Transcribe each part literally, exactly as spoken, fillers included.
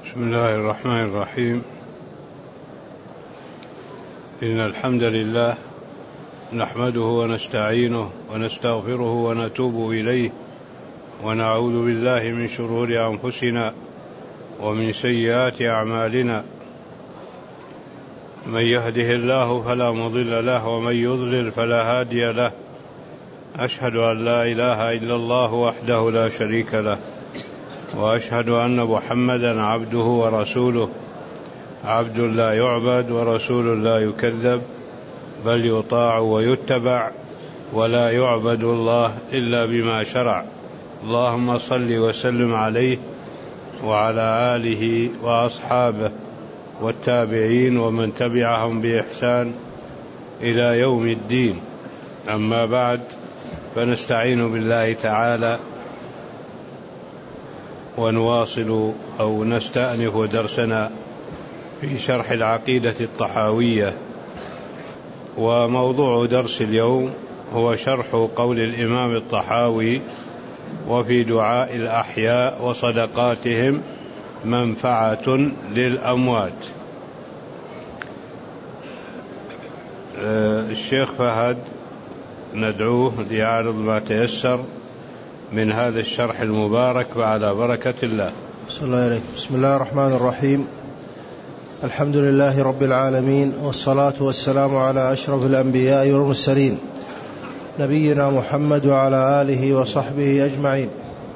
بسم الله الرحمن الرحيم. إن الحمد لله نحمده ونستعينه ونستغفره ونتوب إليه، ونعوذ بالله من شرور أنفسنا ومن سيئات أعمالنا. من يهده الله فلا مضل له، ومن يضلل فلا هادي له. أشهد أن لا إله إلا الله وحده لا شريك له، وأشهد أن محمدا عبده ورسوله، عبد لا يعبد ورسول لا يكذب، بل يطاع ويتبع، ولا يعبد الله إلا بما شرع. اللهم صل وسلم عليه وعلى آله وأصحابه والتابعين ومن تبعهم بإحسان إلى يوم الدين. أما بعد، فنستعين بالله تعالى ونواصل أو نستأنف درسنا في شرح العقيدة الطحاوية. وموضوع درس اليوم هو شرح قول الإمام الطحاوي: وفي دعاء الأحياء وصدقاتهم منفعة للأموات. الشيخ فهد ندعوه ليعرض ما تيسر من هذا الشرح المبارك وعلى بركة الله. بسم الله عليك. بسم الله الرحمن الرحيم. الحمد لله رب العالمين، والصلاة والسلام على أشرف الأنبياء والمرسلين، نبينا محمد وعلى آله وصحبه أجمعين.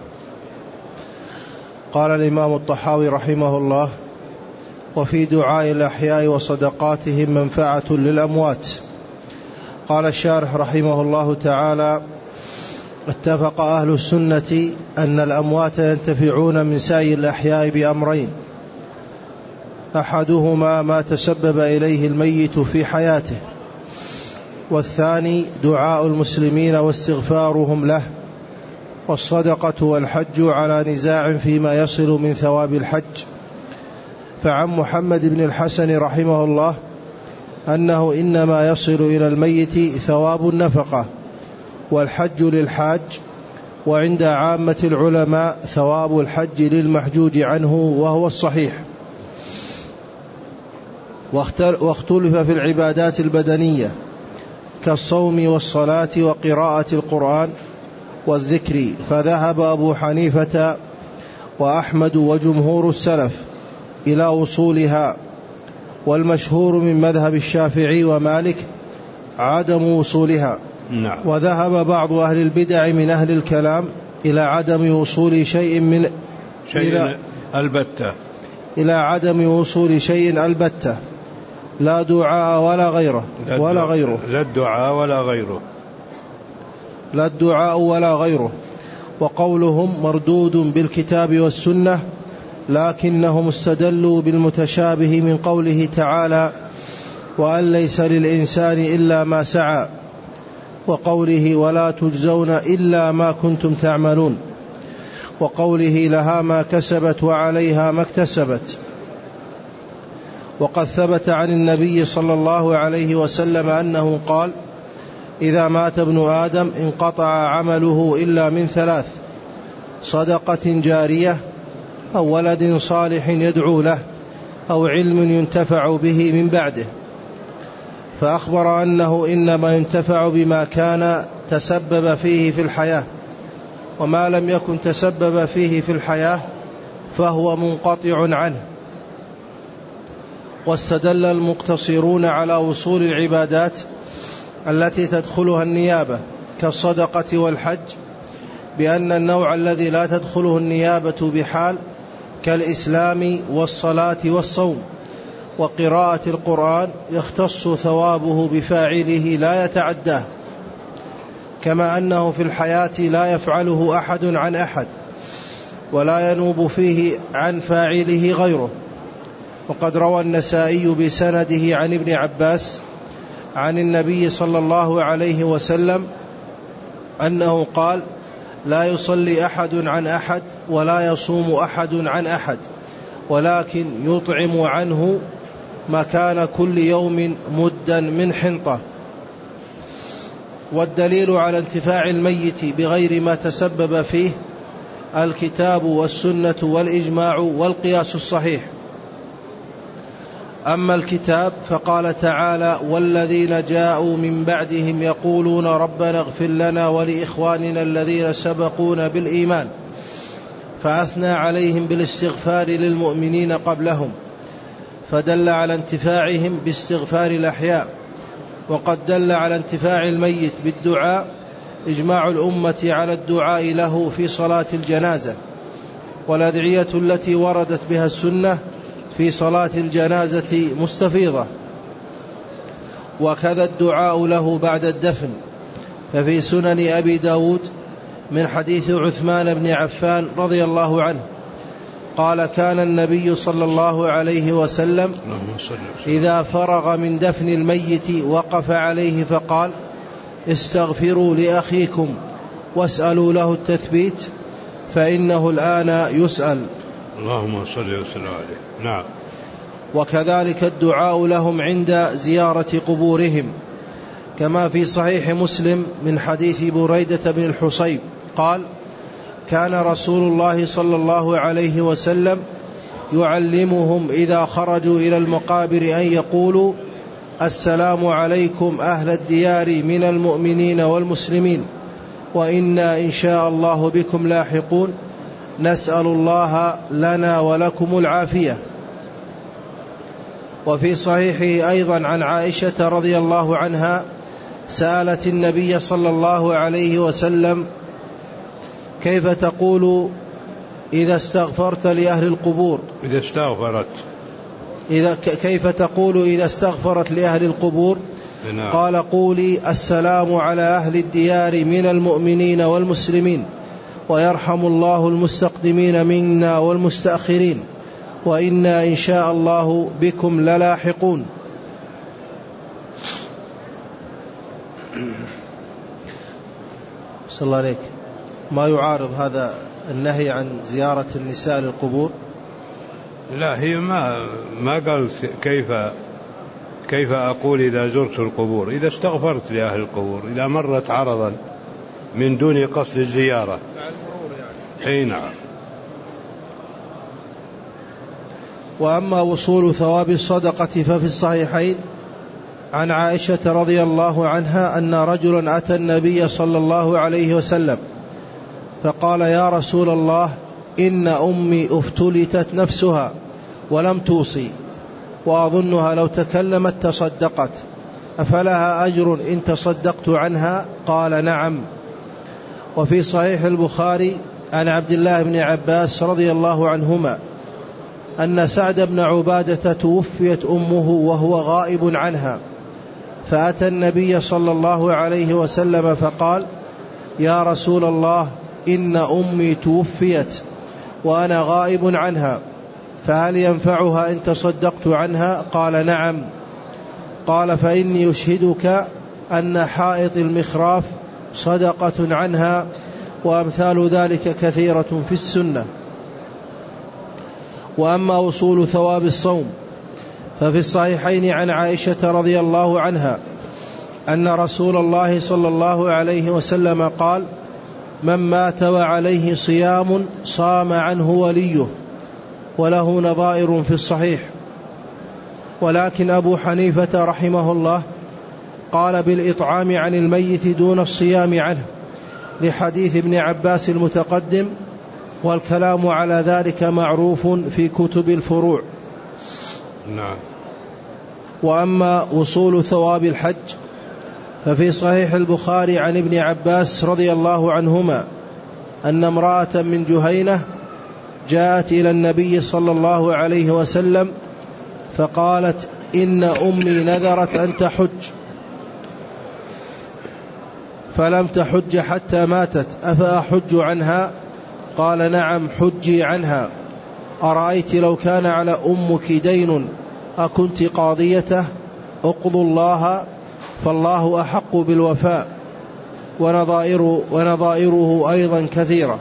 قال الإمام الطحاوي رحمه الله: وفي دعاء الأحياء وصدقاتهم منفعة للأموات. قال الشارح رحمه الله تعالى: اتفق أهل السنة أن الأموات ينتفعون من سعي الأحياء بأمرين: أحدهما ما تسبب إليه الميت في حياته، والثاني دعاء المسلمين واستغفارهم له. والصدقة والحج على نزاع فيما يصل من ثواب الحج. فعن محمد بن الحسن رحمه الله أنه إنما يصل إلى الميت ثواب النفقة، والحج للحاج، وعند عامة العلماء ثواب الحج للمحجوج عنه، وهو الصحيح. واختلف في العبادات البدنية كالصوم والصلاة وقراءة القرآن والذكر، فذهب أبو حنيفة وأحمد وجمهور السلف إلى وصولها، والمشهور من مذهب الشافعي ومالك عدم وصولها. نعم. وذهب بعض أهل البدع من أهل الكلام إلى عدم وصول شيء من شيء إلى البتة إلى عدم وصول شيء البتة، لا دعاء ولا غيره ولا غيره لا الدعاء ولا غيره لا الدعاء ولا غيره وقولهم مردود بالكتاب والسنة، لكنهم استدلوا بالمتشابه من قوله تعالى: وأن ليس للإنسان إلا ما سعى، وقوله: ولا تجزون إلا ما كنتم تعملون، وقوله: لها ما كسبت وعليها ما اكتسبت. وقد ثبت عن النبي صلى الله عليه وسلم أنه قال: إذا مات ابن آدم انقطع عمله إلا من ثلاث: صدقة جارية، أو ولد صالح يدعو له، أو علم ينتفع به من بعده. فأخبر أنه إنما ينتفع بما كان تسبب فيه في الحياة، وما لم يكن تسبب فيه في الحياة فهو منقطع عنه. واستدل المقتصرون على وصول العبادات التي تدخلها النيابة كالصدقة والحج بأن النوع الذي لا تدخله النيابة بحال كالإسلام والصلاة والصوم وقراءة القرآن يختص ثوابه بفاعله لا يتعداه، كما أنه في الحياة لا يفعله أحد عن أحد، ولا ينوب فيه عن فاعله غيره. وقد روى النسائي بسنده عن ابن عباس عن النبي صلى الله عليه وسلم أنه قال: لا يصلي أحد عن أحد، ولا يصوم أحد عن أحد، ولكن يطعم عنه مكان كل يوم مدا من حنطة. والدليل على انتفاع الميت بغير ما تسبب فيه الكتاب والسنة والإجماع والقياس الصحيح. أما الكتاب فقال تعالى: والذين جاءوا من بعدهم يقولون ربنا اغفر لنا ولإخواننا الذين سبقونا بالإيمان، فأثنى عليهم بالاستغفار للمؤمنين قبلهم، فدل على انتفاعهم باستغفار الأحياء. وقد دل على انتفاع الميت بالدعاء إجماع الأمة على الدعاء له في صلاة الجنازة، والأدعية التي وردت بها السنة في صلاة الجنازة مستفيضة، وكذا الدعاء له بعد الدفن. ففي سنن أبي داود من حديث عثمان بن عفان رضي الله عنه قال: كان النبي صلى الله عليه وسلم إذا فرغ من دفن الميت وقف عليه فقال: استغفروا لأخيكم واسألوا له التثبيت فإنه الآن يسأل. اللهم صل وسلم عليه. نعم. وكذلك الدعاء لهم عند زيارة قبورهم، كما في صحيح مسلم من حديث بريدة بن الحصيب قال: كان رسول الله صلى الله عليه وسلم يعلمهم إذا خرجوا إلى المقابر أن يقولوا: السلام عليكم أهل الديار من المؤمنين والمسلمين، وإنا إن شاء الله بكم لاحقون، نسأل الله لنا ولكم العافية. وفي صحيحه أيضا عن عائشة رضي الله عنها سألت النبي صلى الله عليه وسلم: كيف تقول إذا استغفرت لأهل القبور؟ إذا استغفرت إذا كيف تقول إذا استغفرت لأهل القبور؟ نعم. قال: قولي: السلام على أهل الديار من المؤمنين والمسلمين، ويرحم الله المستقدمين منا والمستأخرين، وإنا إن شاء الله بكم للاحقون. صلى الله عليك. ما يعارض هذا النهي عن زيارة النساء للقبور؟ لا، هي ما ما قال كيف كيف أقول إذا زرت القبور، إذا استغفرت لأهل القبور، إذا مرت عرضا من دون قصد الزيارة مع المرور يعني. أي نعم. وأما وصول ثواب الصدقة ففي الصحيحين عن عائشة رضي الله عنها أن رجلا أتى النبي صلى الله عليه وسلم فقال: يا رسول الله، إن أمي افتلتت نفسها ولم توصي، وأظنها لو تكلمت تصدقت، أفلها أجر إن تصدقت عنها؟ قال: نعم. وفي صحيح البخاري عن عبد الله بن عباس رضي الله عنهما أن سعد بن عبادة توفيت أمه وهو غائب عنها، فأتى النبي صلى الله عليه وسلم فقال: يا رسول الله، إن أمي توفيت وأنا غائب عنها، فهل ينفعها إن تصدقت عنها؟ قال: نعم. قال: فإني يشهدك أن حائط المخراف صدقة عنها، وأمثال ذلك كثيرة في السنة. وأما وصول ثواب الصوم ففي الصحيحين عن عائشة رضي الله عنها أن رسول الله صلى الله عليه وسلم قال: من مات وعليه صيام صام عنه وليه، وله نظائر في الصحيح. ولكن أبو حنيفة رحمه الله قال بالإطعام عن الميت دون الصيام عنه لحديث ابن عباس المتقدم، والكلام على ذلك معروف في كتب الفروع. نعم. وأما وصول ثواب الحج ففي صحيح البخاري عن ابن عباس رضي الله عنهما أن امرأة من جهينة جاءت إلى النبي صلى الله عليه وسلم فقالت: إن أمي نذرت أن تحج فلم تحج حتى ماتت، أفأحج عنها؟ قال: نعم، حجي عنها. أرأيت لو كان على أمك دين أكنت قاضيته؟ اقضوا الله، فالله أحق بالوفاء. ونظائره, ونظائره أيضا كثيرة.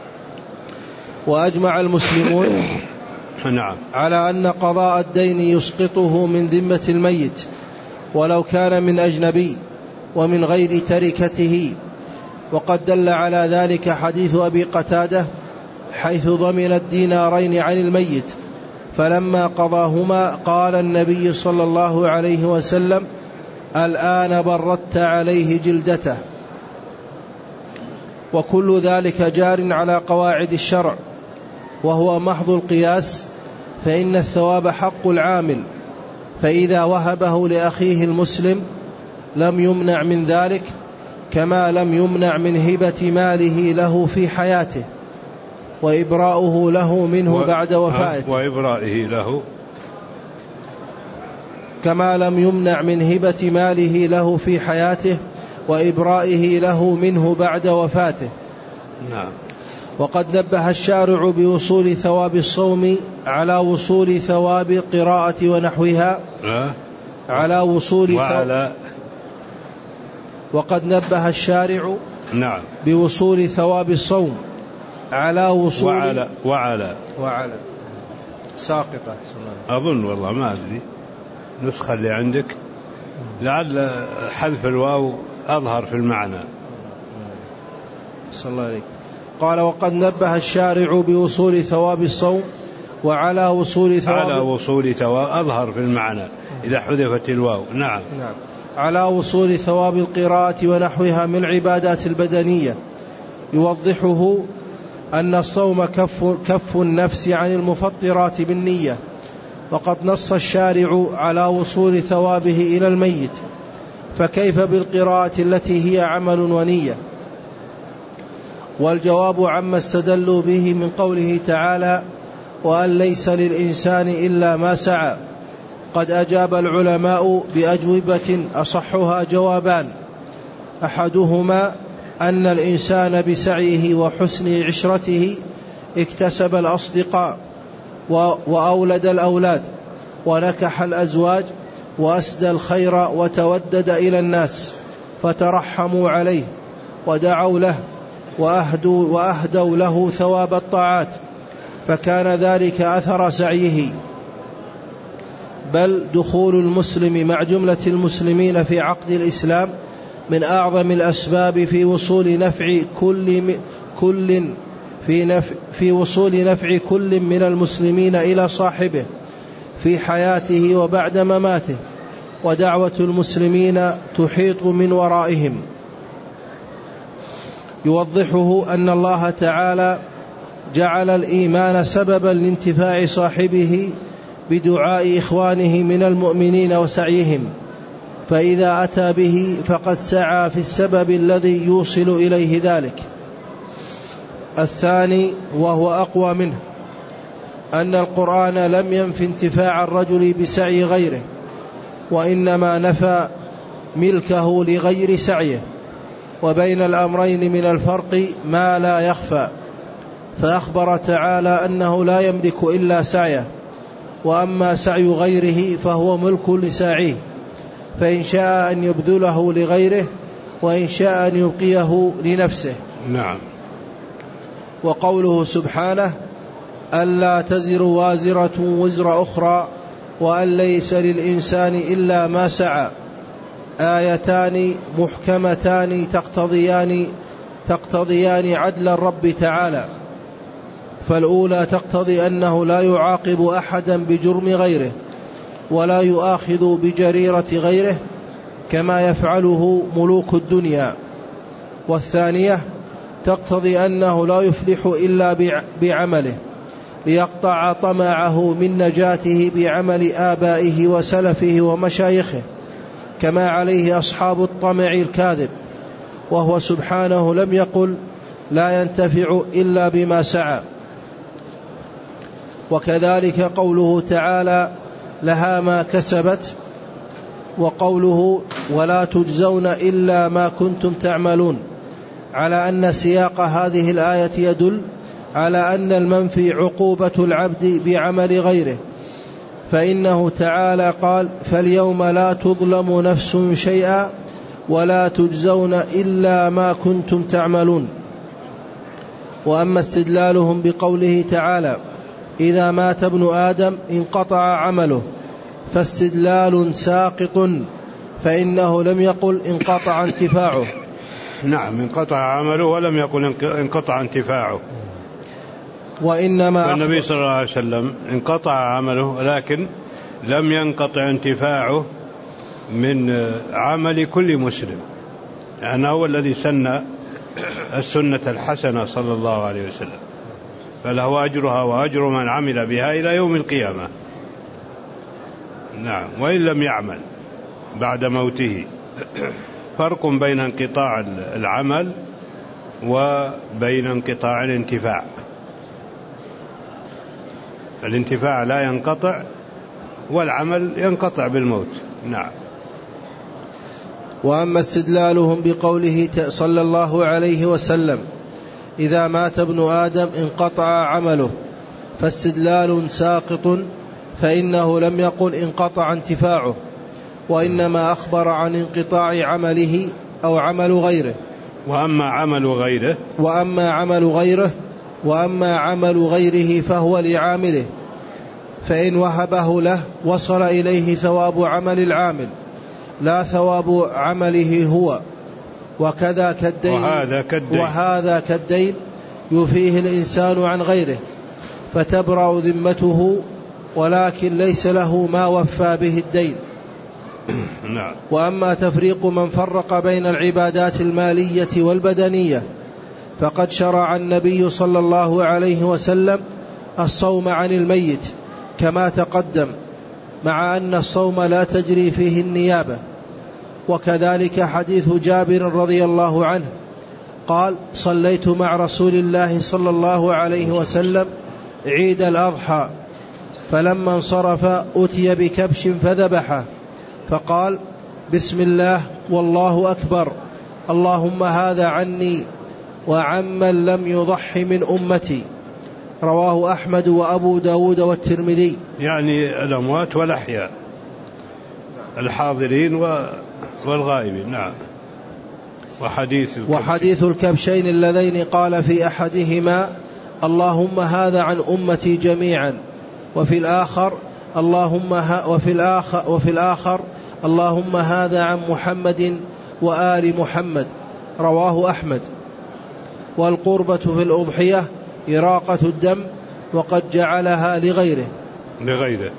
وأجمع المسلمون على أن قضاء الدين يسقطه من ذمة الميت ولو كان من أجنبي ومن غير تركته. وقد دل على ذلك حديث أبي قتادة حيث ضمن الدينارين عن الميت، فلما قضاهما قال النبي صلى الله عليه وسلم: الآن بردت عليه جلدته. وكل ذلك جار على قواعد الشرع، وهو محض القياس، فإن الثواب حق العامل، فإذا وهبه لأخيه المسلم لم يمنع من ذلك، كما لم يمنع من هبة ماله له في حياته وإبراؤه له منه بعد وفاته وإبرائه له كما لم يمنع من هبة ماله له في حياته وإبرائه له منه بعد وفاته. نعم. وقد نبه الشارع بوصول ثواب الصوم على وصول ثواب القراءة ونحوها أه؟ على وصول وعلى وقد نبه الشارع نعم بوصول ثواب الصوم على وصول وعلى وعلى وعلى ساقطة أظن، والله ما أدري نسخة اللي عندك، لعل حذف الواو أظهر في المعنى. صلى الله عليه. قال: وقد نبه الشارع بوصول ثواب الصوم وعلى وصول ثواب على وصول ثواب أظهر في المعنى إذا حذفت الواو. نعم. نعم. على وصول ثواب القراءة ونحوها من العبادات البدنية، يوضحه أن الصوم كف, كف النفس عن المفطرات بالنية، وقد نص الشارع على وصول ثوابه إلى الميت، فكيف بالقراءة التي هي عمل ونية؟ والجواب عما استدلوا به من قوله تعالى: وأن ليس للإنسان إلا ما سعى. قد أجاب العلماء بأجوبة أصحها جوابان: أحدهما أن الإنسان بسعيه وحسن عشرته اكتسب الأصدقاء وأولد الأولاد ونكح الأزواج وأسدى الخير وتودد إلى الناس، فترحموا عليه ودعوا له وأهدوا, وأهدوا له ثواب الطاعات، فكان ذلك أثر سعيه. بل دخول المسلم مع جملة المسلمين في عقد الإسلام من أعظم الأسباب في وصول نفع كل كل في نفع في وصول نفع كل من المسلمين إلى صاحبه في حياته وبعد مماته، ودعوة المسلمين تحيط من ورائهم. يوضحه أن الله تعالى جعل الإيمان سببا لانتفاع صاحبه بدعاء إخوانه من المؤمنين وسعيهم، فإذا أتى به فقد سعى في السبب الذي يوصل إليه ذلك. الثاني وهو أقوى منه أن القرآن لم ينف انتفاع الرجل بسعي غيره، وإنما نفى ملكه لغير سعيه، وبين الأمرين من الفرق ما لا يخفى، فأخبر تعالى أنه لا يملك إلا سعيه، وأما سعي غيره فهو ملك لساعيه، فإن شاء أن يبذله لغيره وإن شاء أن يبقيه لنفسه. نعم. وقوله سبحانه: ألا تزر وازرة وزر أخرى وأن ليس للإنسان إلا ما سعى، آيتان محكمتان تقتضيان, تقتضيان عدل الرب تعالى. فالأولى تقتضي أنه لا يعاقب أحدا بجرم غيره ولا يؤاخذ بجريرة غيره كما يفعله ملوك الدنيا، والثانية تقتضي أنه لا يفلح إلا بعمله ليقطع طمعه من نجاته بعمل آبائه وسلفه ومشايخه، كما عليه أصحاب الطمع الكاذب، وهو سبحانه لم يقل لا ينتفع إلا بما سعى. وكذلك قوله تعالى: لها ما كسبت، وقوله: ولا تجزون إلا ما كنتم تعملون، على أن سياق هذه الآية يدل على أن المنفي عقوبة العبد بعمل غيره، فإنه تعالى قال: فاليوم لا تظلم نفس شيئا ولا تجزون إلا ما كنتم تعملون. وأما استدلالهم بقوله تعالى: إذا مات ابن آدم انقطع عمله، فاستدلال ساقط، فإنه لم يقل انقطع انتفاعه. نعم، انقطع عمله ولم يقل انقطع انتفاعه. وإنما فالنبي صلى الله عليه وسلم انقطع عمله، لكن لم ينقطع انتفاعه من عمل كل مسلم، يعني هو الذي سن السنة الحسنة صلى الله عليه وسلم، فله أجرها وأجر من عمل بها إلى يوم القيامة. نعم، وإن لم يعمل بعد موته. فرق بين انقطاع العمل وبين انقطاع الانتفاع. الانتفاع لا ينقطع والعمل ينقطع بالموت. نعم. وأما استدلالهم بقوله صلى الله عليه وسلم إذا مات ابن آدم انقطع عمله، فاستدلال ساقط، فإنه لم يقل انقطع انتفاعه، وإنما أخبر عن انقطاع عمله أو عمل غيره. وأما عمل غيره وأما عمل غيره وأما عمل غيره فهو لعامله، فإن وهبه له وصل إليه ثواب عمل العامل لا ثواب عمله هو. وكذا كالدين وهذا كالدين, وهذا كالدين يفيه الإنسان عن غيره فتبرأ ذمته، ولكن ليس له ما وفى به الدين. نعم. وأما تفريق من فرق بين العبادات المالية والبدنية، فقد شرع النبي صلى الله عليه وسلم الصوم عن الميت كما تقدم، مع أن الصوم لا تجري فيه النيابة. وكذلك حديث جابر رضي الله عنه قال صليت مع رسول الله صلى الله عليه وسلم عيد الأضحى، فلما انصرف أتي بكبش فذبحه، فقال بسم الله والله أكبر، اللهم هذا عني وعمن لم يضح من أمتي. رواه أحمد وأبو داود والترمذي. يعني الأموات والأحياء، الحاضرين والغائبين. نعم. وحديث الكبشين, وحديث الكبشين اللذين قال في أحدهما اللهم هذا عن أمتي جميعا، وفي الآخر اللهم ها وفي الآخر, وفي الآخر اللهم هذا عن محمد وآل محمد. رواه أحمد. والقربة في الأضحية إراقة الدم، وقد جعلها لغيره لغيره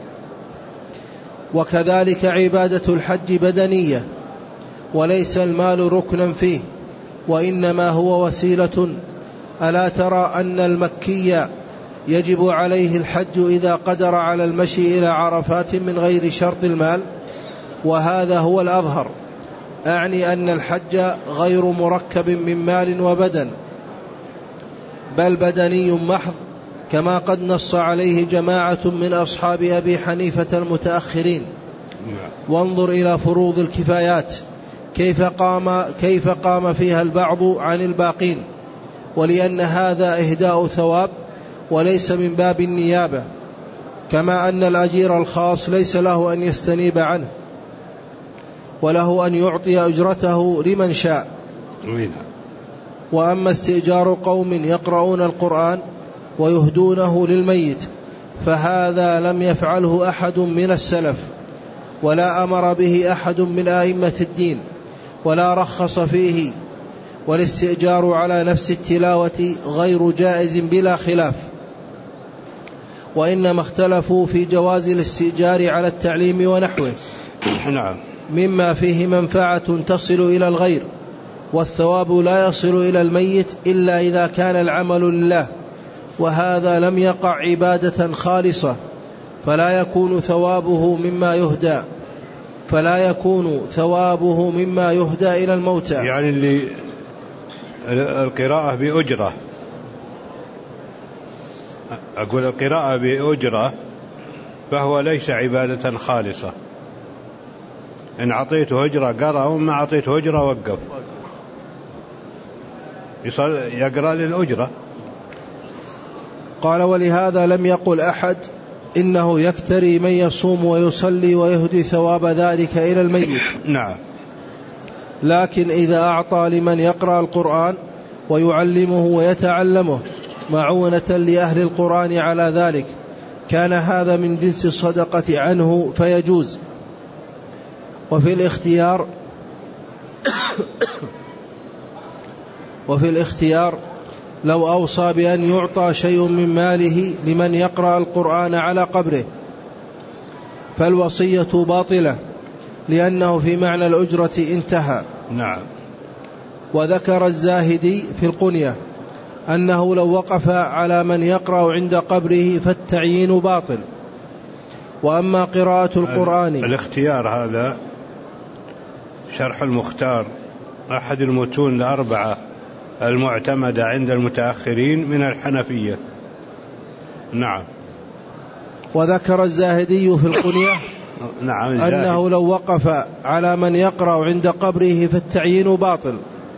وكذلك عبادة الحج بدنية، وليس المال ركنا فيه، وإنما هو وسيلة. ألا ترى أن المكي يجب عليه الحج إذا قدر على المشي إلى عرفات من غير شرط المال؟ وهذا هو الأظهر، أعني أن الحج غير مركب من مال وبدن، بل بدني محض، كما قد نص عليه جماعة من أصحاب أبي حنيفة المتأخرين. وانظر إلى فروض الكفايات كيف قام, كيف قام فيها البعض عن الباقين، ولأن هذا إهداء ثواب وليس من باب النيابة، كما أن الأجير الخاص ليس له أن يستنيب عنه، وله أن يعطي أجرته لمن شاء. وأما استئجار قوم يقرؤون القرآن ويهدونه للميت فهذا لم يفعله أحد من السلف، ولا أمر به أحد من أئمة الدين، ولا رخص فيه. والاستئجار على نفس التلاوة غير جائز بلا خلاف، وإنما اختلفوا في جواز الاستئجار على التعليم ونحوه مما فيه منفعة تصل إلى الغير، والثواب لا يصل إلى الميت إلا إذا كان العمل لله، وهذا لم يقع عبادة خالصة، فلا يكون ثوابه مما يهدى فلا يكون ثوابه مما يهدى إلى الموتى. يعني اللي القراءة بأجرة، أقول القراءة بأجرة فهو ليس عبادة خالصة. إن أعطيته أجرة قرأ، وما أعطيته أجرة وقف، يقرأ للأجرة. قال ولهذا لم يقل أحد إنه يكتري من يصوم ويصلي ويهدي ثواب ذلك إلى الميت. نعم. لكن إذا أعطى لمن يقرأ القرآن ويعلمه ويتعلمه معونة لأهل القرآن على ذلك كان هذا من جنس الصدقة عنه فيجوز. وفي الاختيار وفي الاختيار لو أوصى بأن يعطى شيء من ماله لمن يقرأ القرآن على قبره فالوصية باطلة لأنه في معنى الأجرة انتهى. نعم. وذكر الزاهدي في القنية أنه لو وقف على من يقرأ عند قبره فالتعيين باطل. وأما قراءة القرآن، الاختيار هذا شرح المختار أحد المتون الأربعة المعتمدة عند المتأخرين من الحنفية. نعم. وذكر الزاهدي في القنية نعم أنه لو وقف على من يقرأ عند قبره فالتعيين باطل.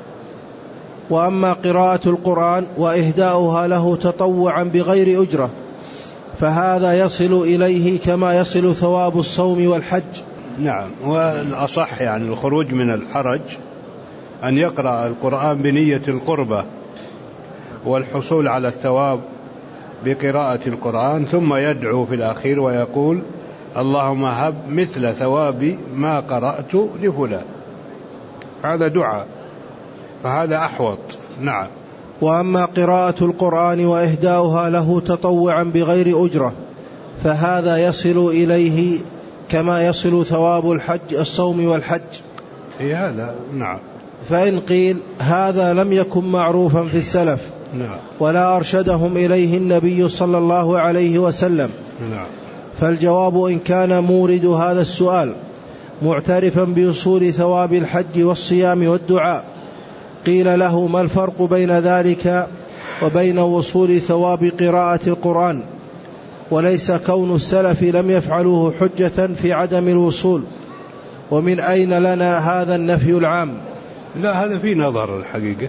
وأما قراءة القرآن وإهداؤها له تطوعا بغير أجرة فهذا يصل إليه كما يصل ثواب الصوم والحج. نعم. والأصح يعني الخروج من الحرج أن يقرأ القرآن بنية القربة والحصول على الثواب بقراءة القرآن، ثم يدعو في الأخير ويقول اللهم هب مثل ثواب ما قرأت لفلان. هذا دعاء، فهذا أحوط. نعم. وأما قراءة القرآن وإهداؤها له تطوعا بغير أجرة فهذا يصل إليه كما يصل ثواب الحج الصوم والحج. إيه هذا. نعم. فإن قيل هذا لم يكن معروفا في السلف نعم. ولا أرشدهم إليه النبي صلى الله عليه وسلم. نعم. فالجواب إن كان مورد هذا السؤال معترفا بأصول ثواب الحج والصيام والدعاء قيل له ما الفرق بين ذلك وبين وصول ثواب قراءة القرآن؟ وليس كون السلف لم يفعلوه حجة في عدم الوصول. ومن أين لنا هذا النفي العام؟ لا، هذا في نظر الحقيقة.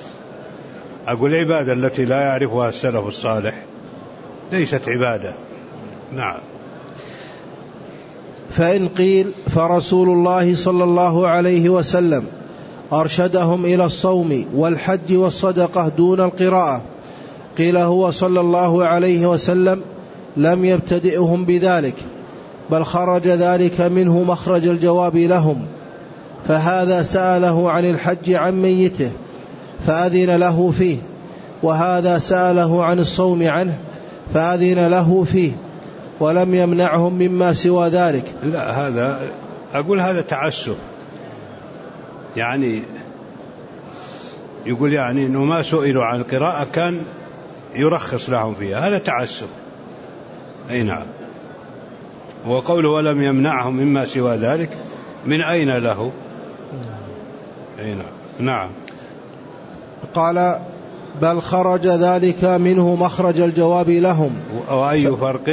أقول العبادة التي لا يعرفها السلف الصالح ليست عبادة. نعم. فإن قيل فرسول الله صلى الله عليه وسلم أرشدهم إلى الصوم والحج والصدقة دون القراءة قيل هو صلى الله عليه وسلم لم يبتدئهم بذلك بل خرج ذلك منه مخرج الجواب لهم، فهذا سأله عن الحج عن ميته فأذن له فيه، وهذا سأله عن الصوم عنه فأذن له فيه ولم يمنعهم مما سوى ذلك. لا، هذا أقول هذا تعسف، يعني يقول يعني إنه ما سئلوا عن القراءة كان يرخص لهم فيها، هذا تعسف. أي نعم. وقوله ولم يمنعهم مما سوى ذلك من أين له؟ أي نعم. نعم. قال بل خرج ذلك منه مخرج الجواب لهم. وأي فرق؟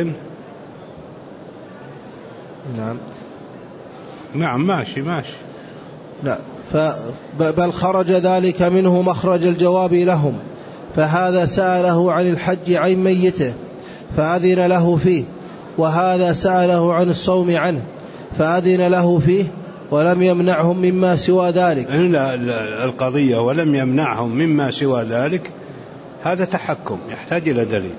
نعم. نعم ماشي ماشي. لا، بل خرج ذلك منه مخرج الجواب لهم، فهذا سأله عن الحج عن ميته فأذن له فيه، وهذا سأله عن الصوم عنه فأذن له فيه ولم يمنعهم مما سوى ذلك. لا، لا، القضية ولم يمنعهم مما سوى ذلك هذا تحكم يحتاج إلى دليل.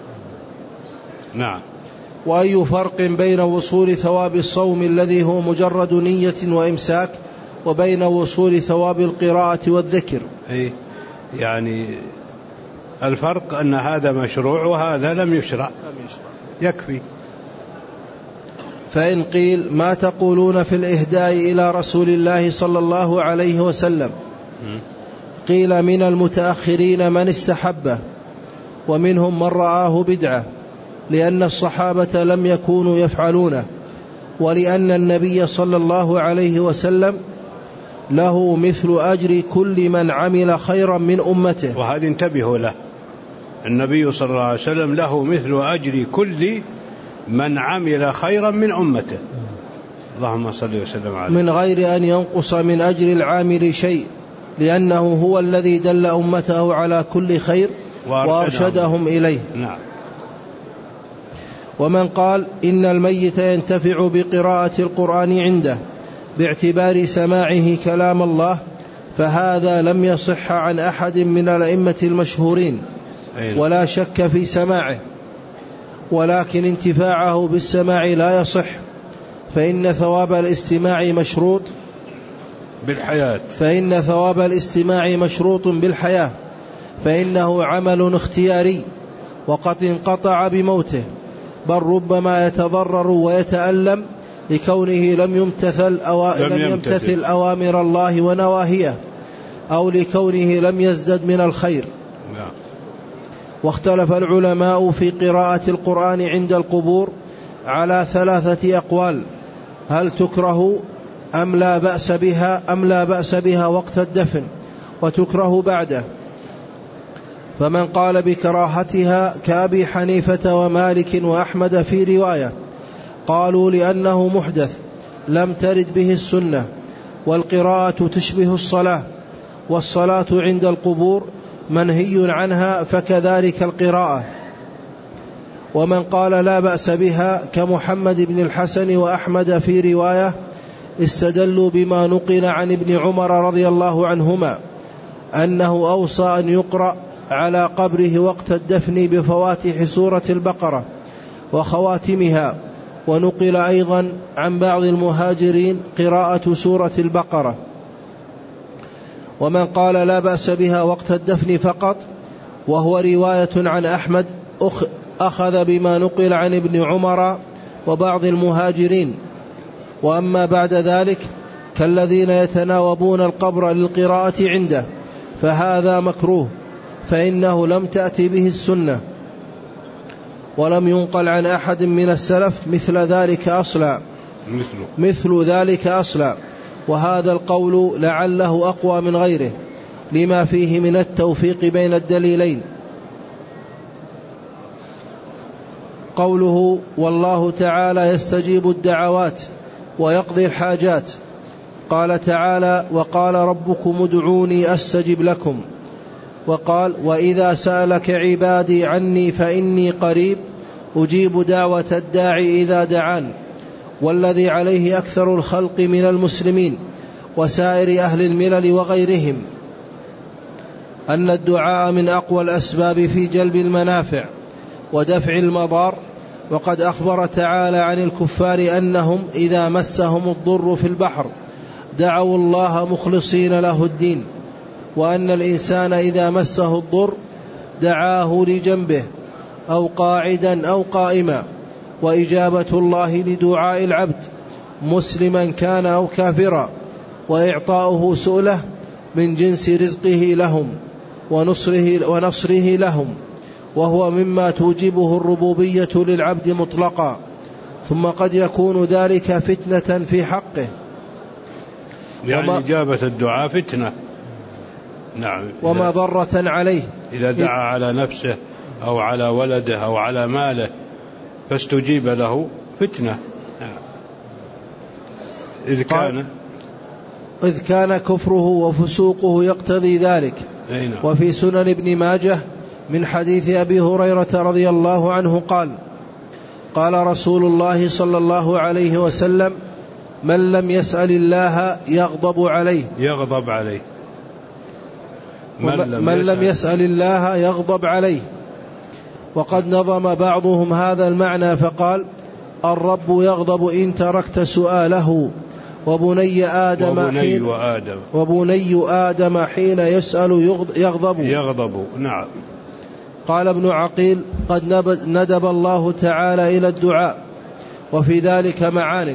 نعم. وأي فرق بين وصول ثواب الصوم الذي هو مجرد نية وإمساك وبين وصول ثواب القراءة والذكر؟ أي يعني الفرق أن هذا مشروع وهذا لم يشرع، يكفي. فإن قيل ما تقولون في الإهداء إلى رسول الله صلى الله عليه وسلم؟ قيل من المتأخرين من استحبه ومنهم من رآه بدعة، لأن الصحابة لم يكونوا يفعلونه، ولأن النبي صلى الله عليه وسلم له مثل أجر كل من عمل خيرا من أمته. وهذا انتبهوا له، النبي صلى الله عليه وسلم له مثل أجر كل من عمل خيرا من أمته، اللهم صل وسلم عليه، من غير أن ينقص من أجر العامل شيء، لأنه هو الذي دل أمته على كل خير وأرشدهم إليه. نعم. ومن قال إن الميت ينتفع بقراءة القرآن عنده باعتبار سماعه كلام الله، فهذا لم يصح عن أحد من الأئمة المشهورين ولا شك في سماعه، ولكن انتفاعه بالسماع لا يصح، فإن ثواب الاستماع مشروط بالحياة، فإن ثواب الاستماع مشروط بالحياة، فإنه عمل اختياري وقد انقطع بموته، بل ربما يتضرر ويتألم لكونه لم يمتثل, أو... لم لم يمتثل أوامر الله ونواهيه، أو لكونه لم يزدد من الخير. واختلف العلماء في قراءة القرآن عند القبور على ثلاثة أقوال: هل تكره أم لا بأس بها أم لا بأس بها وقت الدفن وتكره بعده. فمن قال بكراهتها كأبي حنيفة ومالك وأحمد في رواية، قالوا لأنه محدث لم ترد به السنة، والقراءة تشبه الصلاة، والصلاة عند القبور منهي عنها فكذلك القراءة. ومن قال لا بأس بها كمحمد بن الحسن وأحمد في رواية، استدلوا بما نقل عن ابن عمر رضي الله عنهما أنه أوصى أن يقرأ على قبره وقت الدفن بفواتح سورة البقرة وخواتمها. ونقل أيضا عن بعض المهاجرين قراءة سورة البقرة. ومن قال لا بأس بها وقت الدفن فقط، وهو رواية عن أحمد، أخذ بما نقل عن ابن عمر وبعض المهاجرين. وأما بعد ذلك كالذين يتناوبون القبر للقراءة عنده فهذا مكروه، فإنه لم تأتي به السنة، ولم ينقل عن أحد من السلف مثل ذلك أصلا مثل ذلك أصلا وهذا القول لعله أقوى من غيره لما فيه من التوفيق بين الدليلين. قوله والله تعالى يستجيب الدعوات ويقضي الحاجات، قال تعالى وقال ربكم ادعوني أستجب لكم، وقال وإذا سألك عبادي عني فإني قريب أجيب دعوة الداعي إذا دعان. والذي عليه أكثر الخلق من المسلمين وسائر أهل الملل وغيرهم أن الدعاء من أقوى الأسباب في جلب المنافع ودفع المضار. وقد أخبر تعالى عن الكفار أنهم إذا مسهم الضر في البحر دعوا الله مخلصين له الدين، وأن الإنسان إذا مسه الضر دعاه لجنبه أو قاعدا أو قائما. وإجابة الله لدعاء العبد مسلما كان أو كافرا، وإعطاؤه سؤله من جنس رزقه لهم ونصره, ونصره لهم، وهو مما توجبه الربوبية للعبد مطلقا. ثم قد يكون ذلك فتنة في حقه، يعني إجابة الدعاء فتنة. نعم. ومضرة عليه إذا دعا على نفسه أو على ولده أو على ماله فاستجيب له فتنة. إذ كان إذ كان كفره وفسوقه يقتضي ذلك. وفي سنن ابن ماجه من حديث أبي هريرة رضي الله عنه قال قال رسول الله صلى الله عليه وسلم من لم يسأل الله يغضب عليه يغضب عليه من لم, من لم يسأل الله يغضب عليه. وقد نظم بعضهم هذا المعنى فقال الرب يغضب إن تركت سؤاله، وبني آدم, وبني حين, آدم, وبني آدم حين يسأل يغضب يغضب. نعم. قال ابن عقيل قد ندب الله تعالى إلى الدعاء، وفي ذلك معان: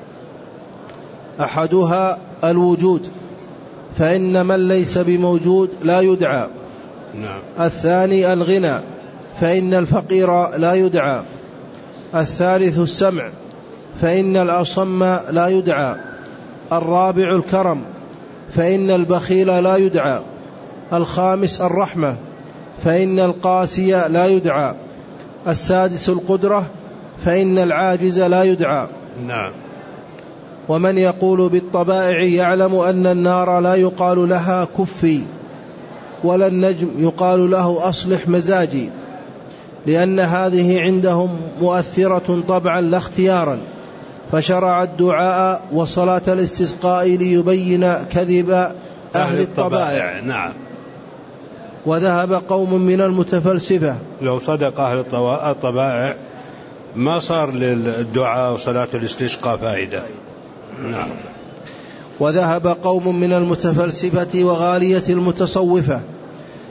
أحدها الوجود، فإن من ليس بموجود لا يدعى. نعم. الثاني الغنى، فإن الفقير لا يدعى. الثالث السمع، فإن الأصم لا يدعى. الرابع الكرم، فإن البخيل لا يدعى. الخامس الرحمة، فإن القاسي لا يدعى. السادس القدرة، فإن العاجز لا يدعى. نعم. ومن يقول بالطبائع يعلم أن النار لا يقال لها كفي، ولا النجم يقال له أصلح مزاجي، لأن هذه عندهم مؤثرة طبعا لا اختيارا، فشرع الدعاء وصلاة الاستسقاء ليبين كذب أهل الطبائع. نعم. وذهب قوم من المتفلسفة، لو صدق أهل الطبائع ما صار للدعاء وصلاة الاستسقاء فائدة. نعم. وذهب قوم من المتفلسفة وغالية المتصوفة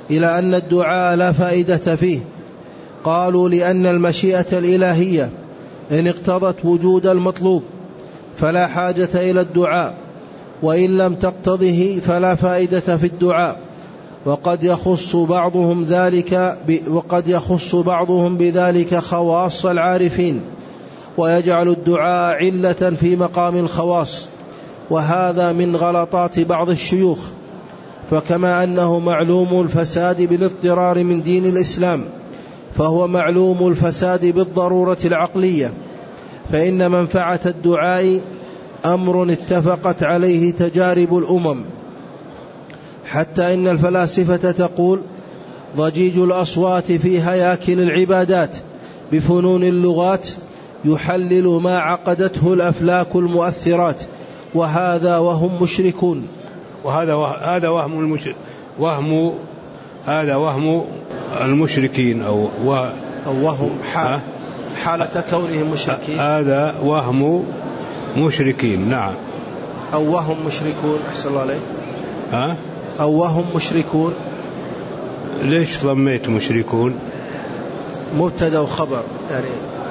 إلى أن الدعاء لا فائدة فيه؟ قالوا لأن المشيئة الإلهية إن اقتضت وجود المطلوب فلا حاجة إلى الدعاء، وإن لم تقتضه فلا فائدة في الدعاء. وقد يخص بعضهم ذلك وقد يخص بعضهم بذلك خواص العارفين، ويجعل الدعاء علة في مقام الخواص، وهذا من غلطات بعض الشيوخ. فكما أنه معلوم الفساد بالاضطرار من دين الإسلام، فهو معلوم الفساد بالضرورة العقلية، فإن منفعة الدعاء أمر اتفقت عليه تجارب الأمم، حتى إن الفلاسفة تقول: ضجيج الأصوات في هياكل العبادات بفنون اللغات يحلل ما عقدته الأفلاك المؤثرات، وهذا وهم مشركون. وهذا هذا وهم المشرك وهم هذا وهم المشركين أو و... أو وهم حال حالة كونهم مشركين. هذا وهم مشركين. نعم. أو وهم مشركون. أحسن الله عليك. ها؟ أو وهم مشركون. ليش ضميت مشركون؟ مبتدأ وخبر، يعني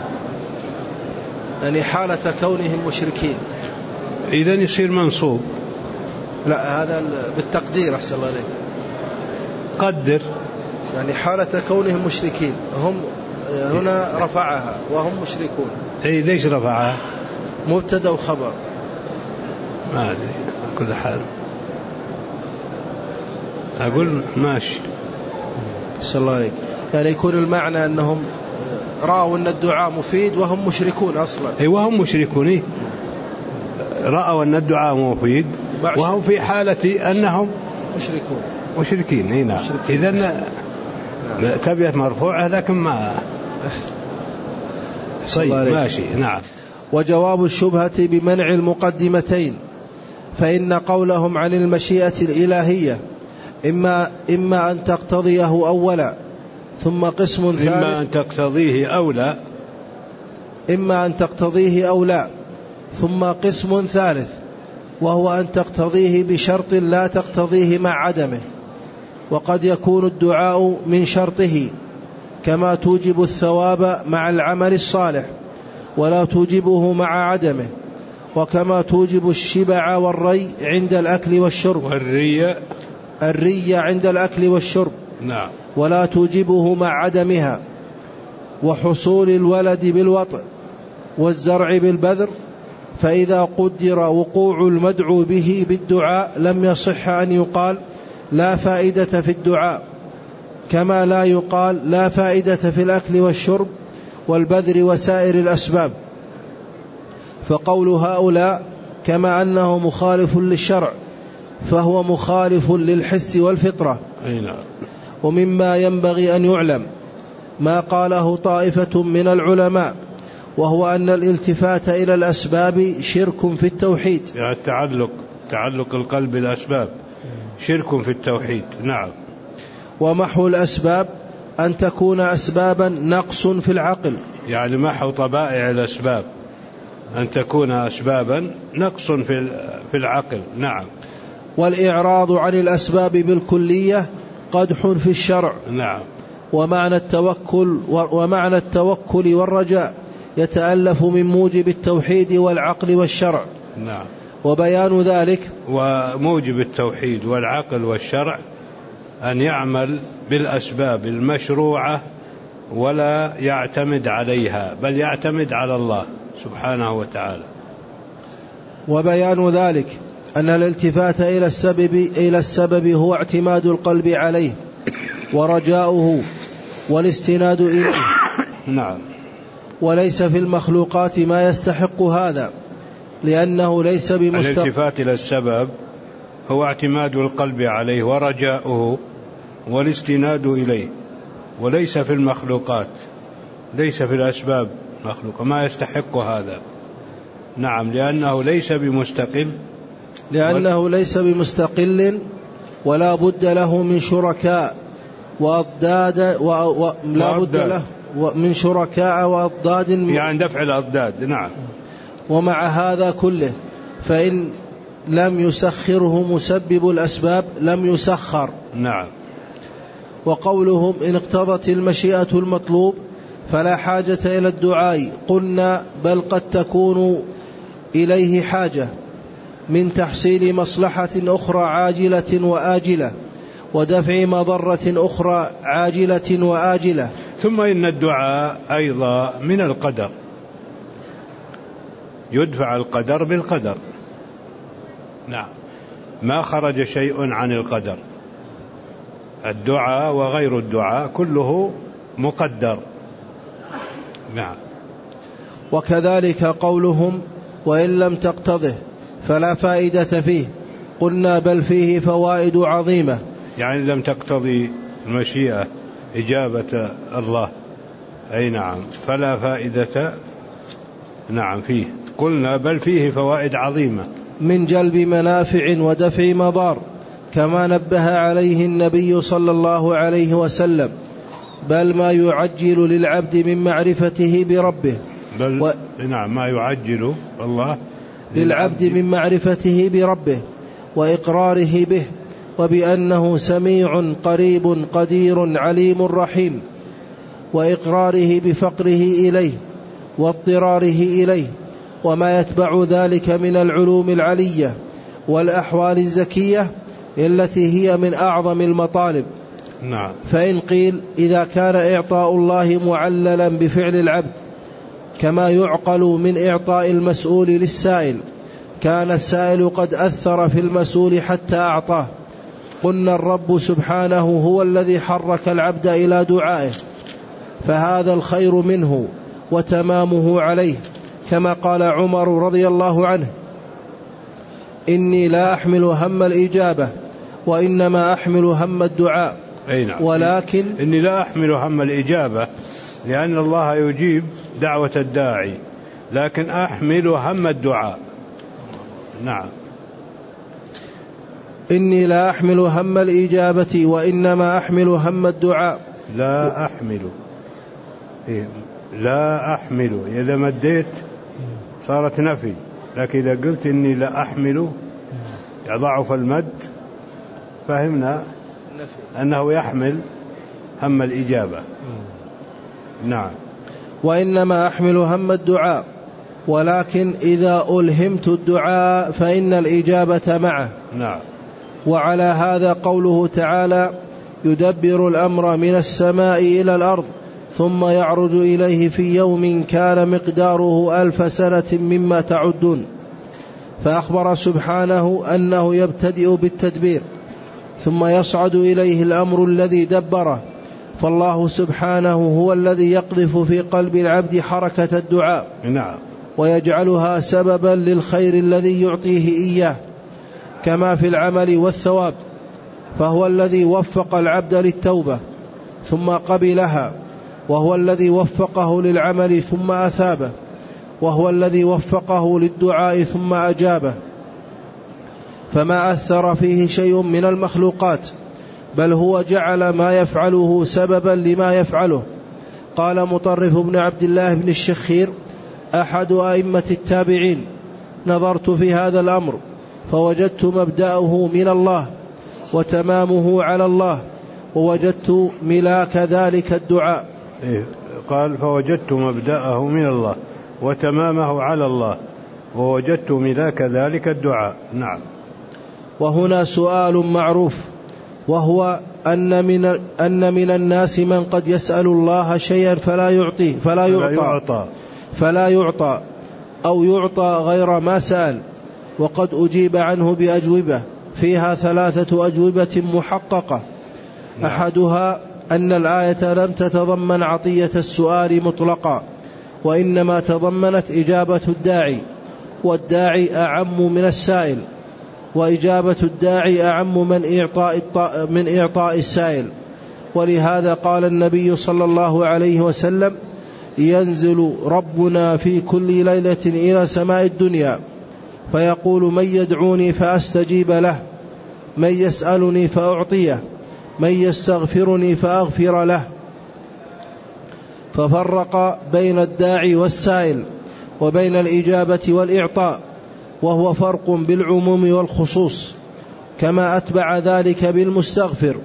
يعني حالة كونهم مشركين. إذن يصير منصوب. لا، هذا بالتقدير. أحسن الله عليك. قدر يعني حالة كونهم مشركين، هم هنا رفعها وهم مشركون. أي ليش رفعها؟ مبتدأ وخبر. ما أدري، كل حال أقول ماشي. أحسن الله عليك. يعني يكون المعنى أنهم رأوا أن الدعاء مفيد وهم مشركون أصلا. أي وهم مشركون. إيه؟ رأوا أن الدعاء مفيد وهم في حالة أنهم مشركون مشركين. إيه نعم. إذن تبيت مرفوعة لكن ما طيب ماشي. نعم. وجواب الشبهة بمنع المقدمتين، فإن قولهم عن المشيئة الإلهية إما, إما أن تقتضيه أولا ثم قسم ثالث إما أن تقتضيه أولا إما أن تقتضيه أولا ثم قسم ثالث، وهو أن تقتضيه بشرط لا تقتضيه مع عدمه. وقد يكون الدعاء من شرطه كما توجب الثواب مع العمل الصالح ولا توجبه مع عدمه، وكما توجب الشبع والري عند الأكل والشرب والري الري عند الأكل والشرب. نعم. ولا توجبه مع عدمها، وحصول الولد بالوطء والزرع بالبذر. فإذا قدر وقوع المدعو به بالدعاء لم يصح أن يقال لا فائدة في الدعاء، كما لا يقال لا فائدة في الأكل والشرب والبذر وسائر الأسباب. فقول هؤلاء كما أنه مخالف للشرع فهو مخالف للحس والفطرة. أي نعم. ومما ينبغي أن يعلم ما قاله طائفة من العلماء، وهو أن الالتفات إلى الأسباب شرك في التوحيد. يعني التعلق تعلق القلب بالأسباب شرك في التوحيد. نعم. ومحو الأسباب أن تكون أسبابا نقص في العقل، يعني محو طبائع الأسباب أن تكون أسبابا نقص في في العقل. نعم. والإعراض عن الأسباب بالكلية قدح في الشرع. نعم. ومعنى التوكل ومعنى التوكل والرجاء يتألف من موجب التوحيد والعقل والشرع. نعم. وبيان ذلك وموجب التوحيد والعقل والشرع أن يعمل بالأسباب المشروعة ولا يعتمد عليها، بل يعتمد على الله سبحانه وتعالى. وبيان ذلك أن الالتفات إلى السبب إلى السبب هو اعتماد القلب عليه ورجاؤه والاستناد إليه. نعم. وليس في المخلوقات ما يستحق هذا، لأنه ليس بمستقل. الالتفات إلى السبب هو اعتماد القلب عليه ورجاؤه والاستناد إليه، وليس في المخلوقات، ليس في الأسباب مخلوق ما يستحق هذا. نعم. لأنه ليس بمستقل لأنه ليس بمستقل ولا بد له من شركاء وأضداد ولا بد له من شركاء وأضداد، يعني دفع الأضداد. نعم. ومع هذا كله فإن لم يسخره مسبب الأسباب لم يسخر. نعم. وقولهم إن اقتضت المشيئة المطلوب فلا حاجة إلى الدعاء، قلنا بل قد تكون إليه حاجة من تحصيل مصلحة أخرى عاجلة وآجلة ودفع مضرة أخرى عاجلة وآجلة. ثم إن الدعاء أيضا من القدر، يدفع القدر بالقدر. نعم، ما خرج شيء عن القدر، الدعاء وغير الدعاء كله مقدر. نعم. وكذلك قولهم وإن لم تقتضه فلا فائدة فيه، قلنا بل فيه فوائد عظيمة. يعني لم تقتضي المشيئة إجابة الله، أي نعم، فلا فائدة نعم فيه، قلنا بل فيه فوائد عظيمة من جلب منافع ودفع مضار، كما نبه عليه النبي صلى الله عليه وسلم، بل ما يعجل للعبد من معرفته بربه، بل و... نعم ما يعجل الله للعبد من معرفته بربه وإقراره به، وبأنه سميع قريب قدير عليم رحيم، وإقراره بفقره إليه واضطراره إليه، وما يتبع ذلك من العلوم العلية والأحوال الزكية التي هي من أعظم المطالب. نعم. فإن قيل إذا كان إعطاء الله معللا بفعل العبد كما يعقل من إعطاء المسؤول للسائل، كان السائل قد أثر في المسؤول حتى أعطاه. قلنا الرب سبحانه هو الذي حرك العبد إلى دعائه، فهذا الخير منه وتمامه عليه، كما قال عمر رضي الله عنه إني لا أحمل هم الإجابة وإنما أحمل هم الدعاء. نعم. ولكن إني لا أحمل هم الإجابة لأن الله يجيب دعوة الداعي، لكن أحمل هم الدعاء. نعم. إني لا أحمل هم الإجابة وإنما أحمل هم الدعاء. لا أحمل إيه؟ لا أحمل إذا مديت صارت نفي، لكن إذا قلت إني لا أحمل يضعف المد، فهمنا أنه يحمل هم الإجابة. نعم. وإنما أحمل هم الدعاء، ولكن إذا ألهمت الدعاء فإن الإجابة معه. نعم. وعلى هذا قوله تعالى يدبر الأمر من السماء إلى الأرض ثم يعرج إليه في يوم كان مقداره ألف سنة مما تعدون، فأخبر سبحانه أنه يبتدئ بالتدبير ثم يصعد إليه الأمر الذي دبره. فالله سبحانه هو الذي يقذف في قلب العبد حركة الدعاء. نعم. ويجعلها سببا للخير الذي يعطيه إياه، كما في العمل والثواب، فهو الذي وفق العبد للتوبة ثم قبلها، وهو الذي وفقه للعمل ثم أثابه، وهو الذي وفقه للدعاء ثم أجابه، فما أثر فيه شيء من المخلوقات، بل هو جعل ما يفعله سببا لما يفعله. قال مطرف بن عبد الله بن الشخير أحد أئمة التابعين نظرت في هذا الأمر فوجدت مبدأه من الله وتمامه على الله، ووجدت ملاك ذلك الدعاء. إيه؟ قال فوجدت مبدأه من الله وتمامه على الله ووجدت ملاك ذلك الدعاء. نعم. وهنا سؤال معروف، وهو أن من, أن من الناس من قد يسأل الله شيئا فلا يعطيه فلا يعطى فلا يعطى أو يعطى غير ما سأل، وقد أجيب عنه بأجوبة فيها ثلاثة أجوبة محققة. نعم. أحدها أن الآية لم تتضمن عطية السؤال مطلقا، وإنما تضمنت إجابة الداعي، والداعي أعم من السائل، وإجابة الداعي أعم من إعطاء, من إعطاء السائل. ولهذا قال النبي صلى الله عليه وسلم ينزل ربنا في كل ليلة إلى سماء الدنيا فيقول من يدعوني فأستجيب له، من يسألني فأعطيه، من يستغفرني فأغفر له. ففرق بين الداعي والسائل وبين الإجابة والإعطاء، وهو فرق بالعموم والخصوص، كما أتبع ذلك بالمستغفر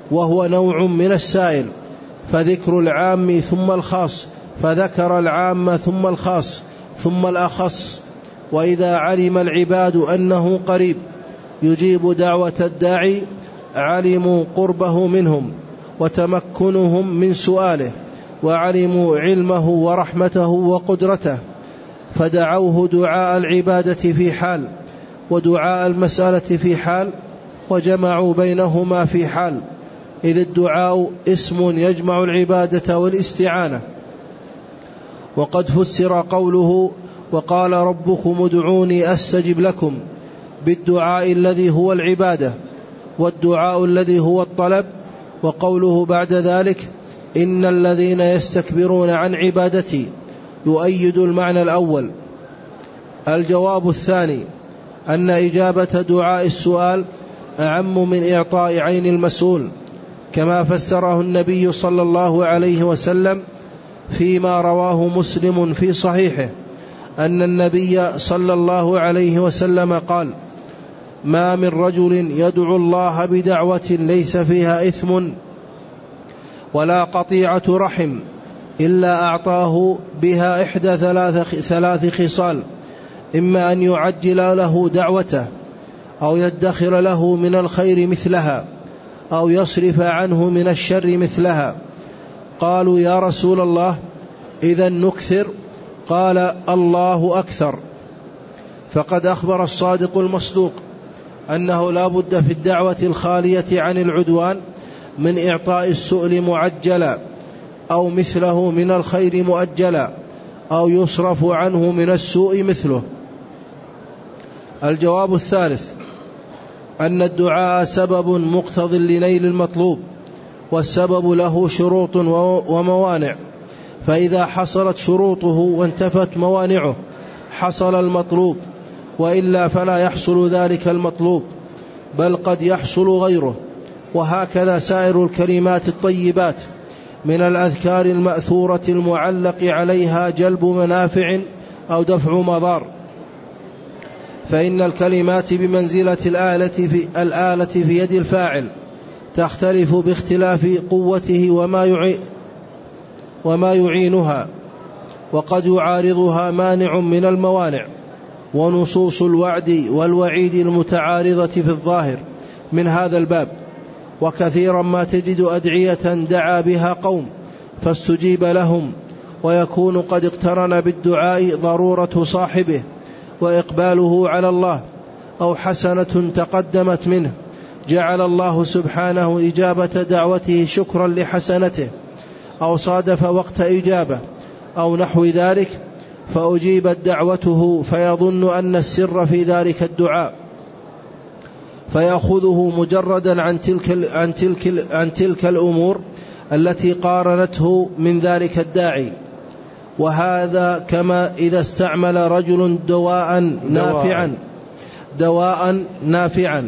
وهو نوع من السائل، فذكر العام ثم الخاص، فذكر العام ثم الخاص ثم الأخص. وإذا علم العباد أنه قريب يجيب دعوة الداعي علموا قربه منهم وتمكنهم من سؤاله، وعلموا علمه ورحمته وقدرته، فدعوه دعاء العبادة في حال ودعاء المسألة في حال، وجمعوا بينهما في حال، إذ الدعاء اسم يجمع العبادة والاستعانة. وقد فسر قوله وقال ربكم ادعوني أستجب لكم بالدعاء الذي هو العبادة، والدعاء الذي هو الطلب. وقوله بعد ذلك إن الذين يستكبرون عن عبادتي يؤيد المعنى الأول. الجواب الثاني أن إجابة دعاء السؤال أعم من إعطاء عين المسؤول، كما فسره النبي صلى الله عليه وسلم فيما رواه مسلم في صحيحه أن النبي صلى الله عليه وسلم قال: ما من رجل يدعو الله بدعوة ليس فيها إثم ولا قطيعة رحم إلا أعطاه بها إحدى ثلاث, ثلاث خصال: إما أن يعجل له دعوته، أو يدخر له من الخير مثلها، أو يصرف عنه من الشر مثلها. قالوا يا رسول الله إذا نكثر؟ قال الله أكثر. فقد أخبر الصادق المصدوق أنه لا بد في الدعوة الخالية عن العدوان من إعطاء السؤل معجلا، أو مثله من الخير مؤجلا، أو يصرف عنه من السوء مثله. الجواب الثالث أن الدعاء سبب مقتض لنيل المطلوب، والسبب له شروط وموانع، فإذا حصلت شروطه وانتفت موانعه حصل المطلوب، وإلا فلا يحصل ذلك المطلوب، بل قد يحصل غيره. وهكذا سائر الكلمات الطيبات من الأذكار المأثورة المعلق عليها جلب منافع أو دفع مضار، فإن الكلمات بمنزلة الآلة في, الآلة في يد الفاعل، تختلف باختلاف قوته وما, يعي وما يعينها، وقد يعارضها مانع من الموانع. ونصوص الوعد والوعيد المتعارضة في الظاهر من هذا الباب. وكثيرا ما تجد أدعية دعا بها قوم فاستجيب لهم، ويكون قد اقترن بالدعاء ضرورة صاحبه وإقباله على الله، أو حسنة تقدمت منه جعل الله سبحانه إجابة دعوته شكرا لحسنته، أو صادف وقت إجابة أو نحو ذلك فأجيبت دعوته، فيظن أن السر في ذلك الدعاء، فيأخذه مجردا عن تلك, عن تلك, عن تلك الأمور التي قارنته من ذلك الداعي. وهذا كما إذا استعمل رجل دواء نافعا دواء نافعا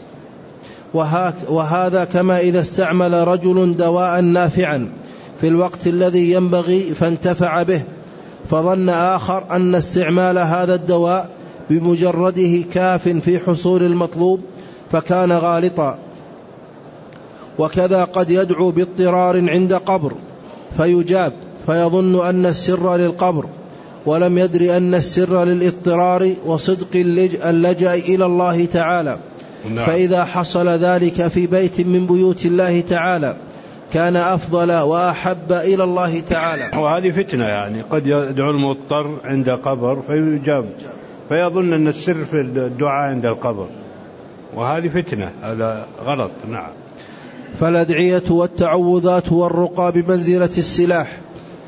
وهذا كما إذا استعمل رجل دواء نافعا في الوقت الذي ينبغي فانتفع به، فظن آخر أن استعمال هذا الدواء بمجرده كاف في حصول المطلوب فكان غالطا. وكذا قد يدعو باضطرار عند قبر فيجاب، فيظن أن السر للقبر، ولم يدر أن السر للاضطرار وصدق اللجأ إلى الله تعالى. نعم. فإذا حصل ذلك في بيت من بيوت الله تعالى كان أفضل وأحب إلى الله تعالى. وهذه فتنة، يعني قد يدعو المضطر عند قبر فيجاب، فيظن أن السر في الدعاء عند القبر، وهذه فتنة، هذا غلط. نعم. فالأدعية والتعوذات والرقى بمنزلة السلاح،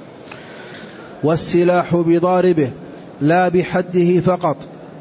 والسلاح بضاربه لا بحده فقط.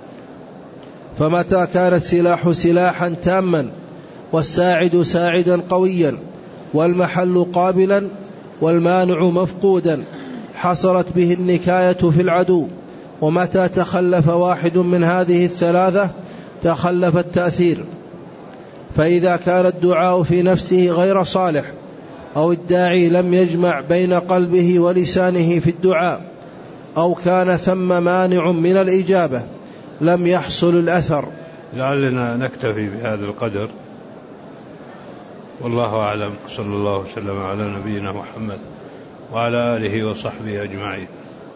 فمتى كان السلاح سلاحا تاما والساعد ساعدا قويا والمحل قابلا والمانع مفقودا حصلت به النكاية في العدو. ومتى تخلف واحد من هذه الثلاثة تخلف التأثير. فإذا كان الدعاء في نفسه غير صالح، أو الداعي لم يجمع بين قلبه ولسانه في الدعاء، أو كان ثم مانع من الإجابة، لم يحصل الأثر. لعلنا نكتفي بهذا القدر، والله أعلم. صلى الله وسلم على نبينا محمد وعلى آله وصحبه أجمعين.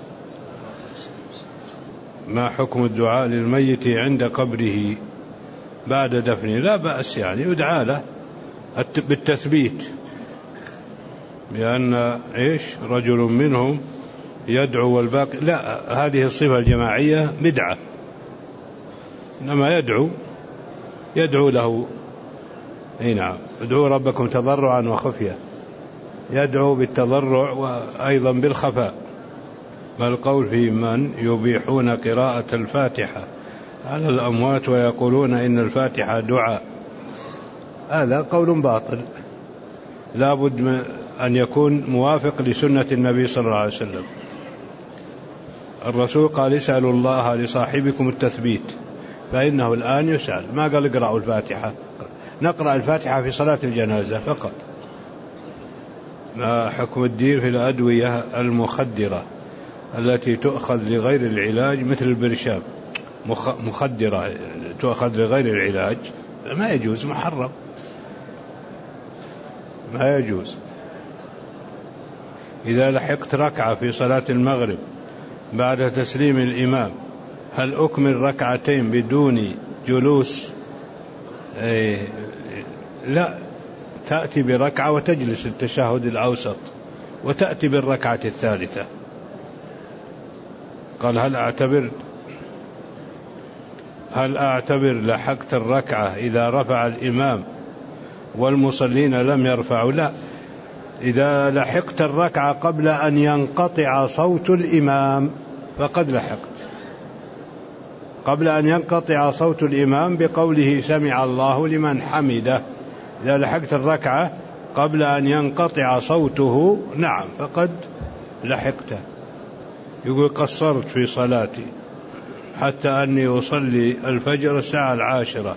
ما حكم الدعاء للميت عند قبره بعد دفنه؟ لا بأس، يعني يدعى له بالتثبيت، بأن إيش رجل منهم يدعو والباقي لا، هذه الصفة الجماعية بدعة، إنما يدعو يدعو له. أي نعم، ادعوا ربكم تضرعا وخفية، يدعو بالتضرع وأيضا بالخفاء. ما القول في من يبيحون قراءة الفاتحة على الأموات ويقولون إن الفاتحة دعاء؟ هذا قول باطل، لا بد من أن يكون موافق لسنة النبي صلى الله عليه وسلم. الرسول قال اسألوا الله لصاحبكم التثبيت، فإنه الآن يسأل، ما قال اقرأوا الفاتحة. نقرأ الفاتحة في صلاة الجنازة فقط. ما حكم الدين في الأدوية المخدرة التي تؤخذ لغير العلاج مثل البرشام؟ مخدرة تؤخذ لغير العلاج ما يجوز، محرم، ما يجوز. إذا لحقت ركعة في صلاة المغرب بعد تسليم الإمام، هل أكمل ركعتين بدون جلوس؟ إيه لا، تأتي بركعة وتجلس التشهد الأوسط وتأتي بالركعة الثالثة. قال هل أعتبر هل أعتبر لحقت الركعة إذا رفع الإمام والمصلين لم يرفعوا؟ لا، إذا لحقت الركعة قبل أن ينقطع صوت الإمام فقد لحقت، قبل أن ينقطع صوت الإمام بقوله سمع الله لمن حمده. إذا لحقت الركعة قبل أن ينقطع صوته نعم فقد لحقته. يقول قصرت في صلاتي حتى أني أصلي الفجر الساعة العاشرة،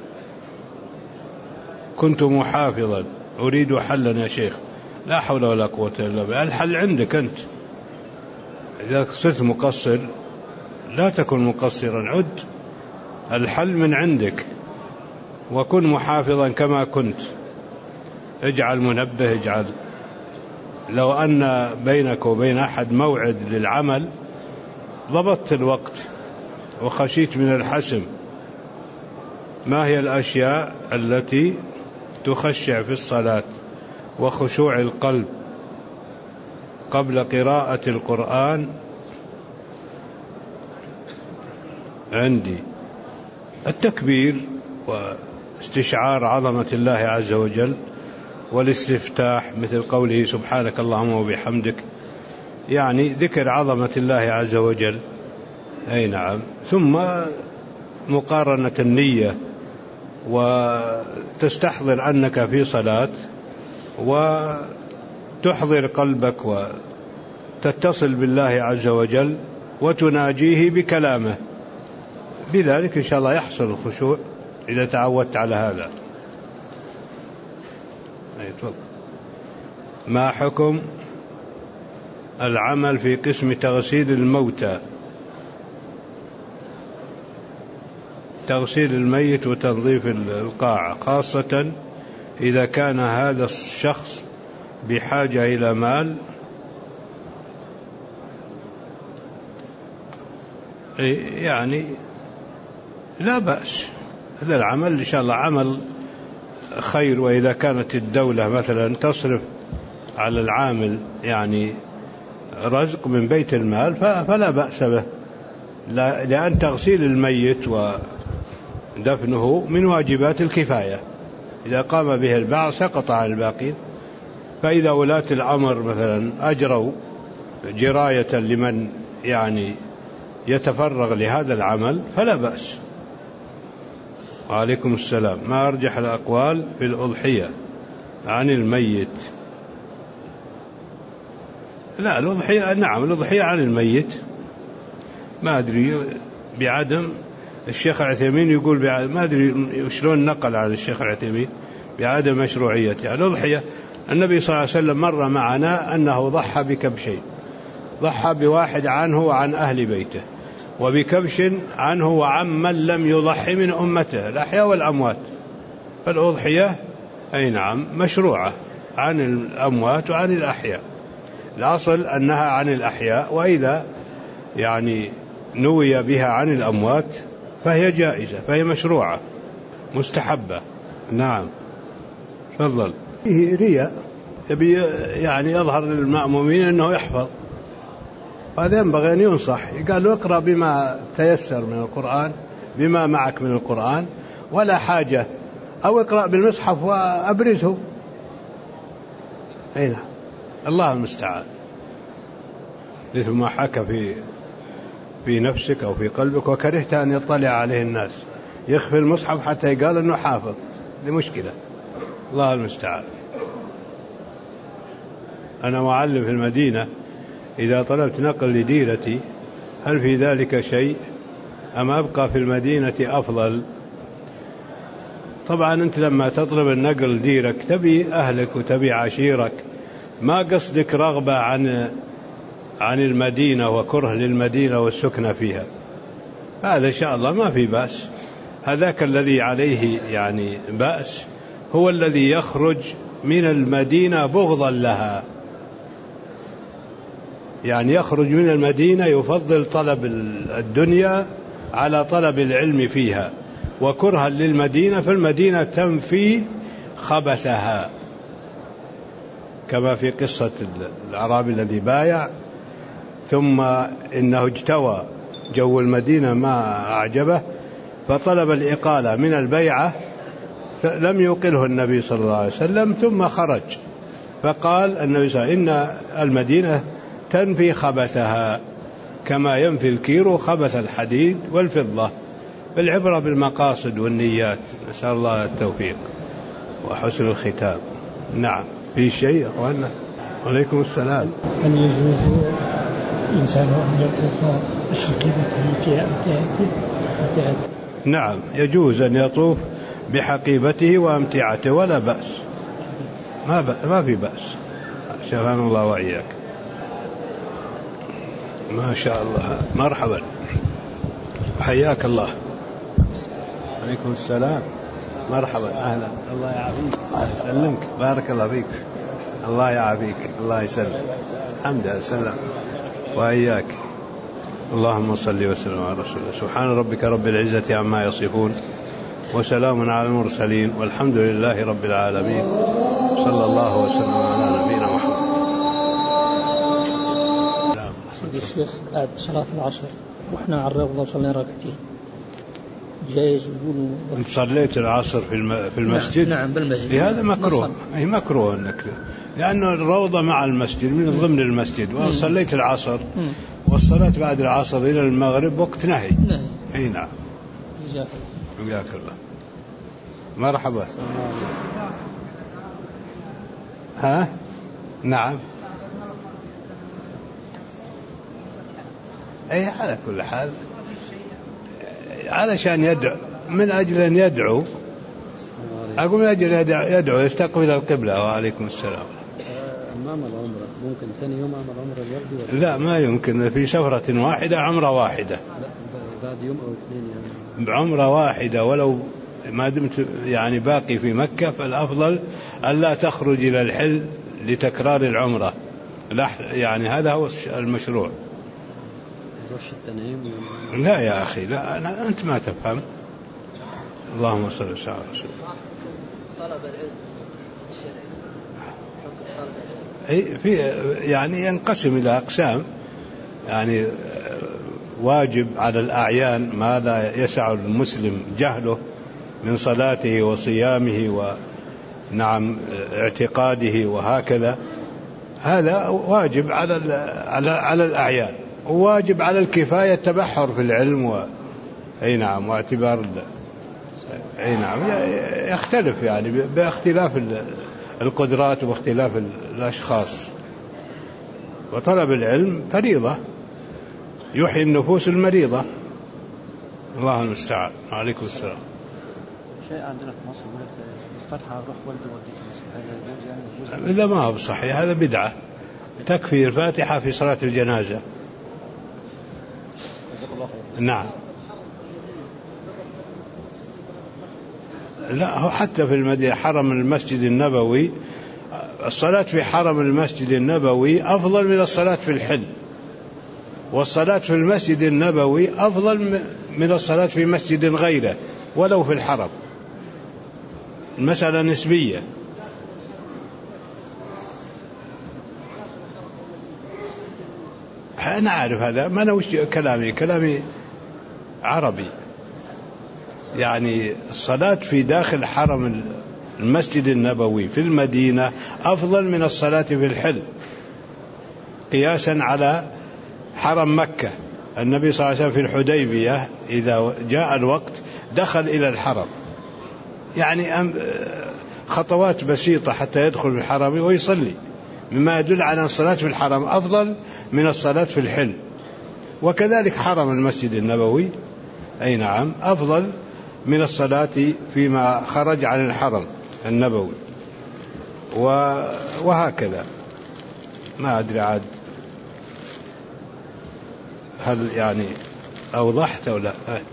كنت محافظا، أريد حلا يا شيخ. لا حول ولا قوة إلا بالله. الحل عندك أنت، إذا صرت مقصر لا تكن مقصرا، عد، الحل من عندك، وكن محافظا كما كنت. اجعل منبه، اجعل، لو أن بينك وبين أحد موعد للعمل ضبطت الوقت وخشيت من الحسم. ما هي الأشياء التي تخشع في الصلاة وخشوع القلب قبل قراءة القرآن؟ عندي التكبير واستشعار عظمة الله عز وجل، والاستفتاح مثل قوله سبحانك اللهم وبحمدك، يعني ذكر عظمة الله عز وجل. أي نعم. ثم مقارنة النية، وتستحضر أنك في صلاة، وتحضر قلبك وتتصل بالله عز وجل وتناجيه بكلامه، بذلك إن شاء الله يحصل الخشوع إذا تعودت على هذا. ما حكم العمل في قسم تغسيل الموتى، تغسيل الميت وتنظيف القاعة، خاصة إذا كان هذا الشخص بحاجة إلى مال؟ يعني لا بأس، هذا العمل إن شاء الله عمل خير. وإذا كانت الدولة مثلا تصرف على العامل يعني رزق من بيت المال فلا بأس به، لأن تغسيل الميت ودفنه من واجبات الكفاية، إذا قام به البعض سقط على الباقين. فإذا ولاة الأمر مثلا أجروا جراية لمن يعني يتفرغ لهذا العمل فلا بأس. وعليكم السلام. ما أرجح الأقوال في الأضحية عن الميت؟ لا، الأضحية نعم، الأضحية عن الميت ما أدري بعدم. الشيخ العثيمين يقول بعدم، ما أدري شلون نقل عن الشيخ العثيمين بعدم مشروعيتها. الأضحية النبي صلى الله عليه وسلم مر معنا أنه ضحى بكبشين، ضحى بواحد عنه وعن أهل بيته، وبكبش عنه وعن من لم يضحي من أمته الأحياء والأموات. فالأضحية أي نعم مشروعة عن الأموات وعن الأحياء. الأصل أنها عن الأحياء، وإذا يعني نوي بها عن الأموات فهي جائزة، فهي مشروعة مستحبة. نعم تفضل. فيه رياء، يبي يعني يظهر للمأمومين أنه يحفظ، هذا ينبغي أن ينصح. قال له اقرأ بما تيسر من القرآن، بما معك من القرآن ولا حاجة، أو اقرأ بالمصحف وأبرزه. أين الله المستعان. مثل ما حكى في في نفسك أو في قلبك وكرهت أن يطلع عليه الناس، يخفي المصحف حتى يقال أنه حافظ، دي مشكلة. الله المستعان. أنا معلم في المدينة، إذا طلبت نقل لديرتي هل في ذلك شيء أم أبقى في المدينة أفضل؟ طبعا أنت لما تطلب النقل ديرك تبي أهلك وتبي عشيرك، ما قصدك رغبة عن عن المدينة وكره للمدينة والسكنة فيها، هذا إن شاء الله ما في بأس. هذاك الذي عليه يعني بأس هو الذي يخرج من المدينة بغضا لها، يعني يخرج من المدينة يفضل طلب الدنيا على طلب العلم فيها، وكرها للمدينة، فالمدينة تنفي خبثها، كما في قصة الأعرابي الذي بايع ثم إنه اجتوى جو المدينة ما أعجبه فطلب الإقالة من البيعة، لم يقله النبي صلى الله عليه وسلم، ثم خرج فقال النبي صلى الله عليه وسلم إن المدينة تنفي خبثها كما ينفي الكير خبث الحديد والفضة. بالعبرة بالمقاصد والنيات. نسأل الله التوفيق وحسن الختام. نعم في شيء أخوانا؟ عليكم السلام. هل يجوز الإنسان أن يطوف بحقيبته في أمتعته؟ نعم يجوز أن يطوف بحقيبته وأمتعته ولا بأس، ما, بأس ما في بأس. شفانا الله وإياك. ما شاء الله. مرحبا حياك الله. عليكم السلام. مرحبا أهلا. الله يعافيك. الله يسلمك. بارك الله فيك. الله يعافيك. الله يسلم. الحمد لله سلم وإياك. اللهم صل وسلم على رسول الله. سبحان ربك رب العزة عما يصفون وسلام على المرسلين والحمد لله رب العالمين. صلى الله وسلم على نبينا محمد. الشيخ بعد صلاة العصر رحنا على الروضة وصلنا ركعتين، جايز يقولوا انت صليت العصر في في المسجد؟ نعم بالمسجد. في هذا مكروه، اي مكروه انك، لانه الروضة مع المسجد من ضمن المسجد، وصليت العصر والصلاة بعد العصر الى المغرب وقت نهي. نعم. اي نعم. جزاك الله. جزاك الله. مرحبا. ها؟ نعم. أي على كل حال علشان يدعو، من أجل أن يدعو، أقول من أجل يدعو يستقبل القبلة. وعليكم السلام. أمام العمرة ممكن ثاني يوم أمام العمرة الوردي؟ لا ما يمكن، في سفرة واحدة عمرة واحدة. لا بعد يوم أو اثنين يعني. بعمرة واحدة ولو ما دمت يعني باقي في مكة، فالأفضل ألا تخرج إلى الحل لتكرار العمرة، يعني هذا هو المشروع. لا يا أخي لا، أنا أنت ما تفهم. اللهم صل وسلم على رسول الله. طلب العلم الشرعي أي في يعني ينقسم إلى أقسام، يعني واجب على الأعيان ما لا يسع المسلم جهله من صلاته وصيامه ونعم اعتقاده وهكذا، هذا واجب على على على الأعيان، وواجب على الكفاية التبحر في العلم و... أي نعم، واعتبار ال... أي نعم يختلف يعني باختلاف القدرات واختلاف الأشخاص. وطلب العلم فريضة يحيي النفوس المريضة. الله المستعان. عليكم السلام. شيء عندنا في مصر يقول الفتحة روح والد والدتي، هذا يجوز يعني؟ إذا ما هو بصحيح هذا بدعة، تكفي الفاتحة في صلاة الجنازة. نعم. لا، هو حتى في المدينة حرم المسجد النبوي الصلاة في حرم المسجد النبوي أفضل من الصلاة في الحل، والصلاة في المسجد النبوي أفضل من الصلاة في مسجد غيره ولو في الحرم. المسألة نسبية. أنا عارف هذا، ما أنا وش كلامي كلامي عربي. يعني الصلاة في داخل حرم المسجد النبوي في المدينة أفضل من الصلاة في الحل، قياسا على حرم مكة. النبي صلى الله عليه وسلم في الحديبية إذا جاء الوقت دخل إلى الحرم، يعني خطوات بسيطة حتى يدخل في الحرم ويصلي، مما يدل على أن الصلاة في الحرم أفضل من الصلاة في الحل. وكذلك حرم المسجد النبوي أي نعم أفضل من الصلاة فيما خرج عن الحرم النبوي، وهكذا. ما أدري عاد هل يعني أوضحت أو لا؟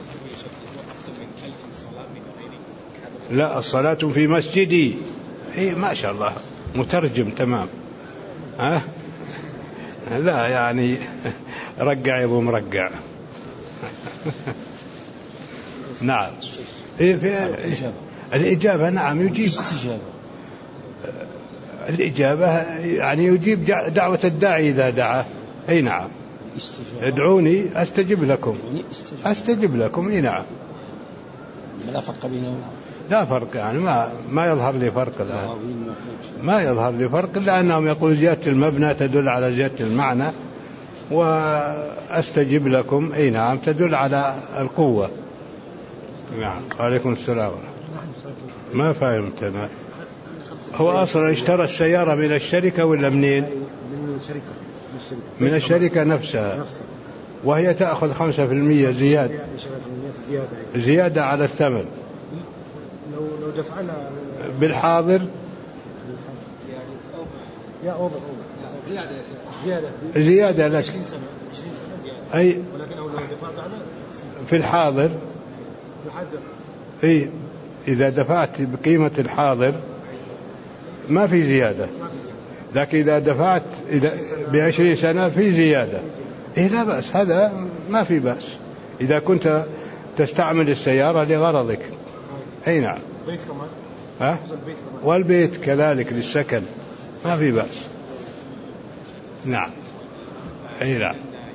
لا، الصلاة في مسجدي. إيه ما شاء الله مترجم تمام. ها؟ لا يعني رجع يا ابو مرجع. نعم. إيه في الإجابة نعم يجيب. الإجابة يعني يجيب دعوة الداعي إذا دعا. أي نعم. ادعوني أستجب لكم. أستجب لكم. أي نعم. لا فرق بينهم. لا فرق، يعني ما ما يظهر لي فرق الآن. ما يظهر لي فرق إلا أنهم يقول زيادة المبنى تدل على زيادة المعنى، وأستجب لكم أي نعم تدل على القوة. نعم. وعليكم السلام. ما فهمت أنا. هو أصلا اشترى السيارة من الشركة ولا منين؟ من الشركة. من الشركة نفسها، وهي تأخذ خمسة في المية زيادة زيادة على الثمن. لو لو دفعنا بالحاضر يا أوبر زيادة زيادة زيادة لك أي، ولكن لو دفعت على في الحاضر أي، إذا دفعت بقيمة الحاضر ما في زيادة، لكن إذا دفعت إذا بعشرين سنة في زيادة. إيه لا بأس، هذا ما في بأس إذا كنت تستعمل السيارة لغرضك. أي نعم. بيت كمان. ها؟ والبيت كذلك للسكن ما في بأس. نعم. أي نعم.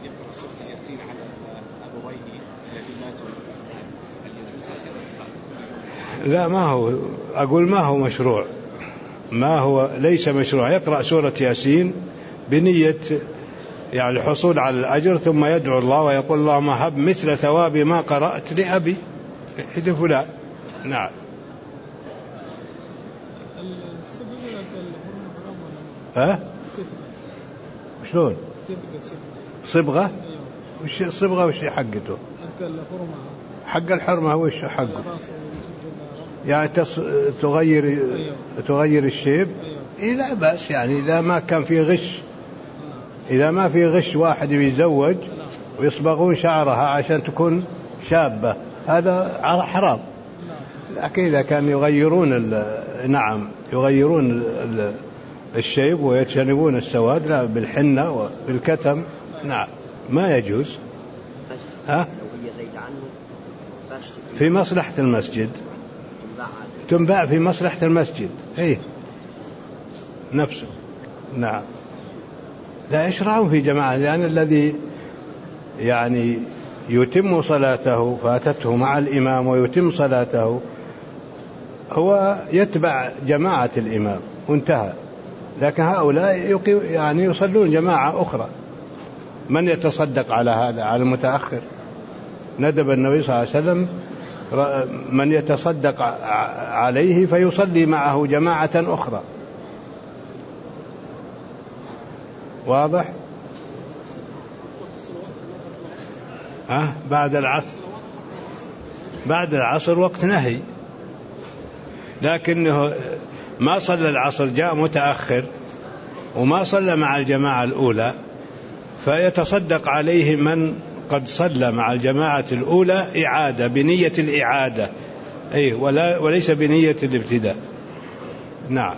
لا ما هو، أقول ما هو مشروع، ما هو ليس مشروع. يقرأ سورة ياسين بنية يعني الحصول على الأجر، ثم يدعو الله ويقول اللهم هب مثل ثواب ما قرأت لأبي لفلان. نعم. ها؟ شلون؟ صبغة؟ وش صبغة وش حقته؟ حق الحرمة وش حقه؟ يعني تغير تغير الشيب. إيه لا بأس، يعني إذا ما كان في غش، إذا ما في غش واحد يتزوج ويصبغون شعرها عشان تكون شابة هذا حرام. لكن إذا كان يغيرون نعم يغيرون الشيب ويتجنبون السواد لا بالحنة وبالكتم نعم ما يجوز. ها؟ في مصلحة المسجد تنباع في مصلحة المسجد. ايه نفسه. نعم. لا يشرعون في جماعة، لأن الذي يعني يتم صلاته فاتته مع الإمام ويتم صلاته هو يتبع جماعة الإمام وانتهى. لكن هؤلاء يقيم يعني يصلون جماعة أخرى. من يتصدق على هذا؟ على المتأخر. ندب النبي صلى الله عليه وسلم من يتصدق عليه فيصلي معه جماعة أخرى. واضح؟ أه؟ بعد العصر بعد العصر وقت نهي، لكنه ما صلى العصر جاء متأخر وما صلى مع الجماعة الأولى، فيتصدق عليه من قد صلى مع الجماعة الأولى إعادة بنية الإعادة. أي ولا وليس بنية الابتداء. نعم.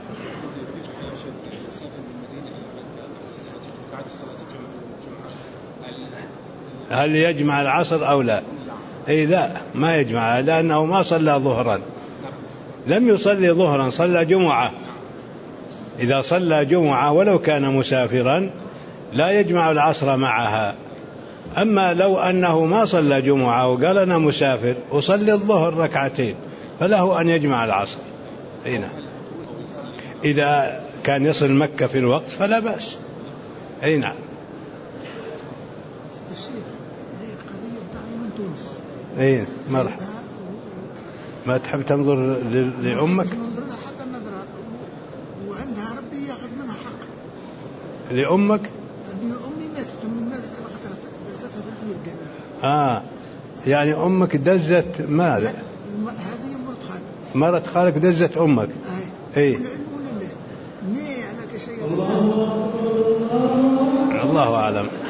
هل يجمع العصر أو لا؟ أي لا، ما يجمع، لأنه ما صلى ظهرا، لم يصلي ظهرا، صلى جمعة. إذا صلى جمعة ولو كان مسافرا لا يجمع العصر معها. أما لو أنه ما صلى جمعة وقال أنا مسافر وصلي الظهر ركعتين فله أن يجمع العصر. هنا إذا كان يصل مكة في الوقت فلا بأس. أي نعم. اي مرحبا. ما تحب تنظر لأمك؟ ننظر لها حتى النظرة، وعندها ربي ياخذ منها حق. لأمك؟ أمي ماتت من ماتت على خطرة دزتها بالبير. آه يعني أمك دزت ماذا؟ هذه مرت خالك. مرت خالك دزت أمك. أي. أي. الله. الله أعلم.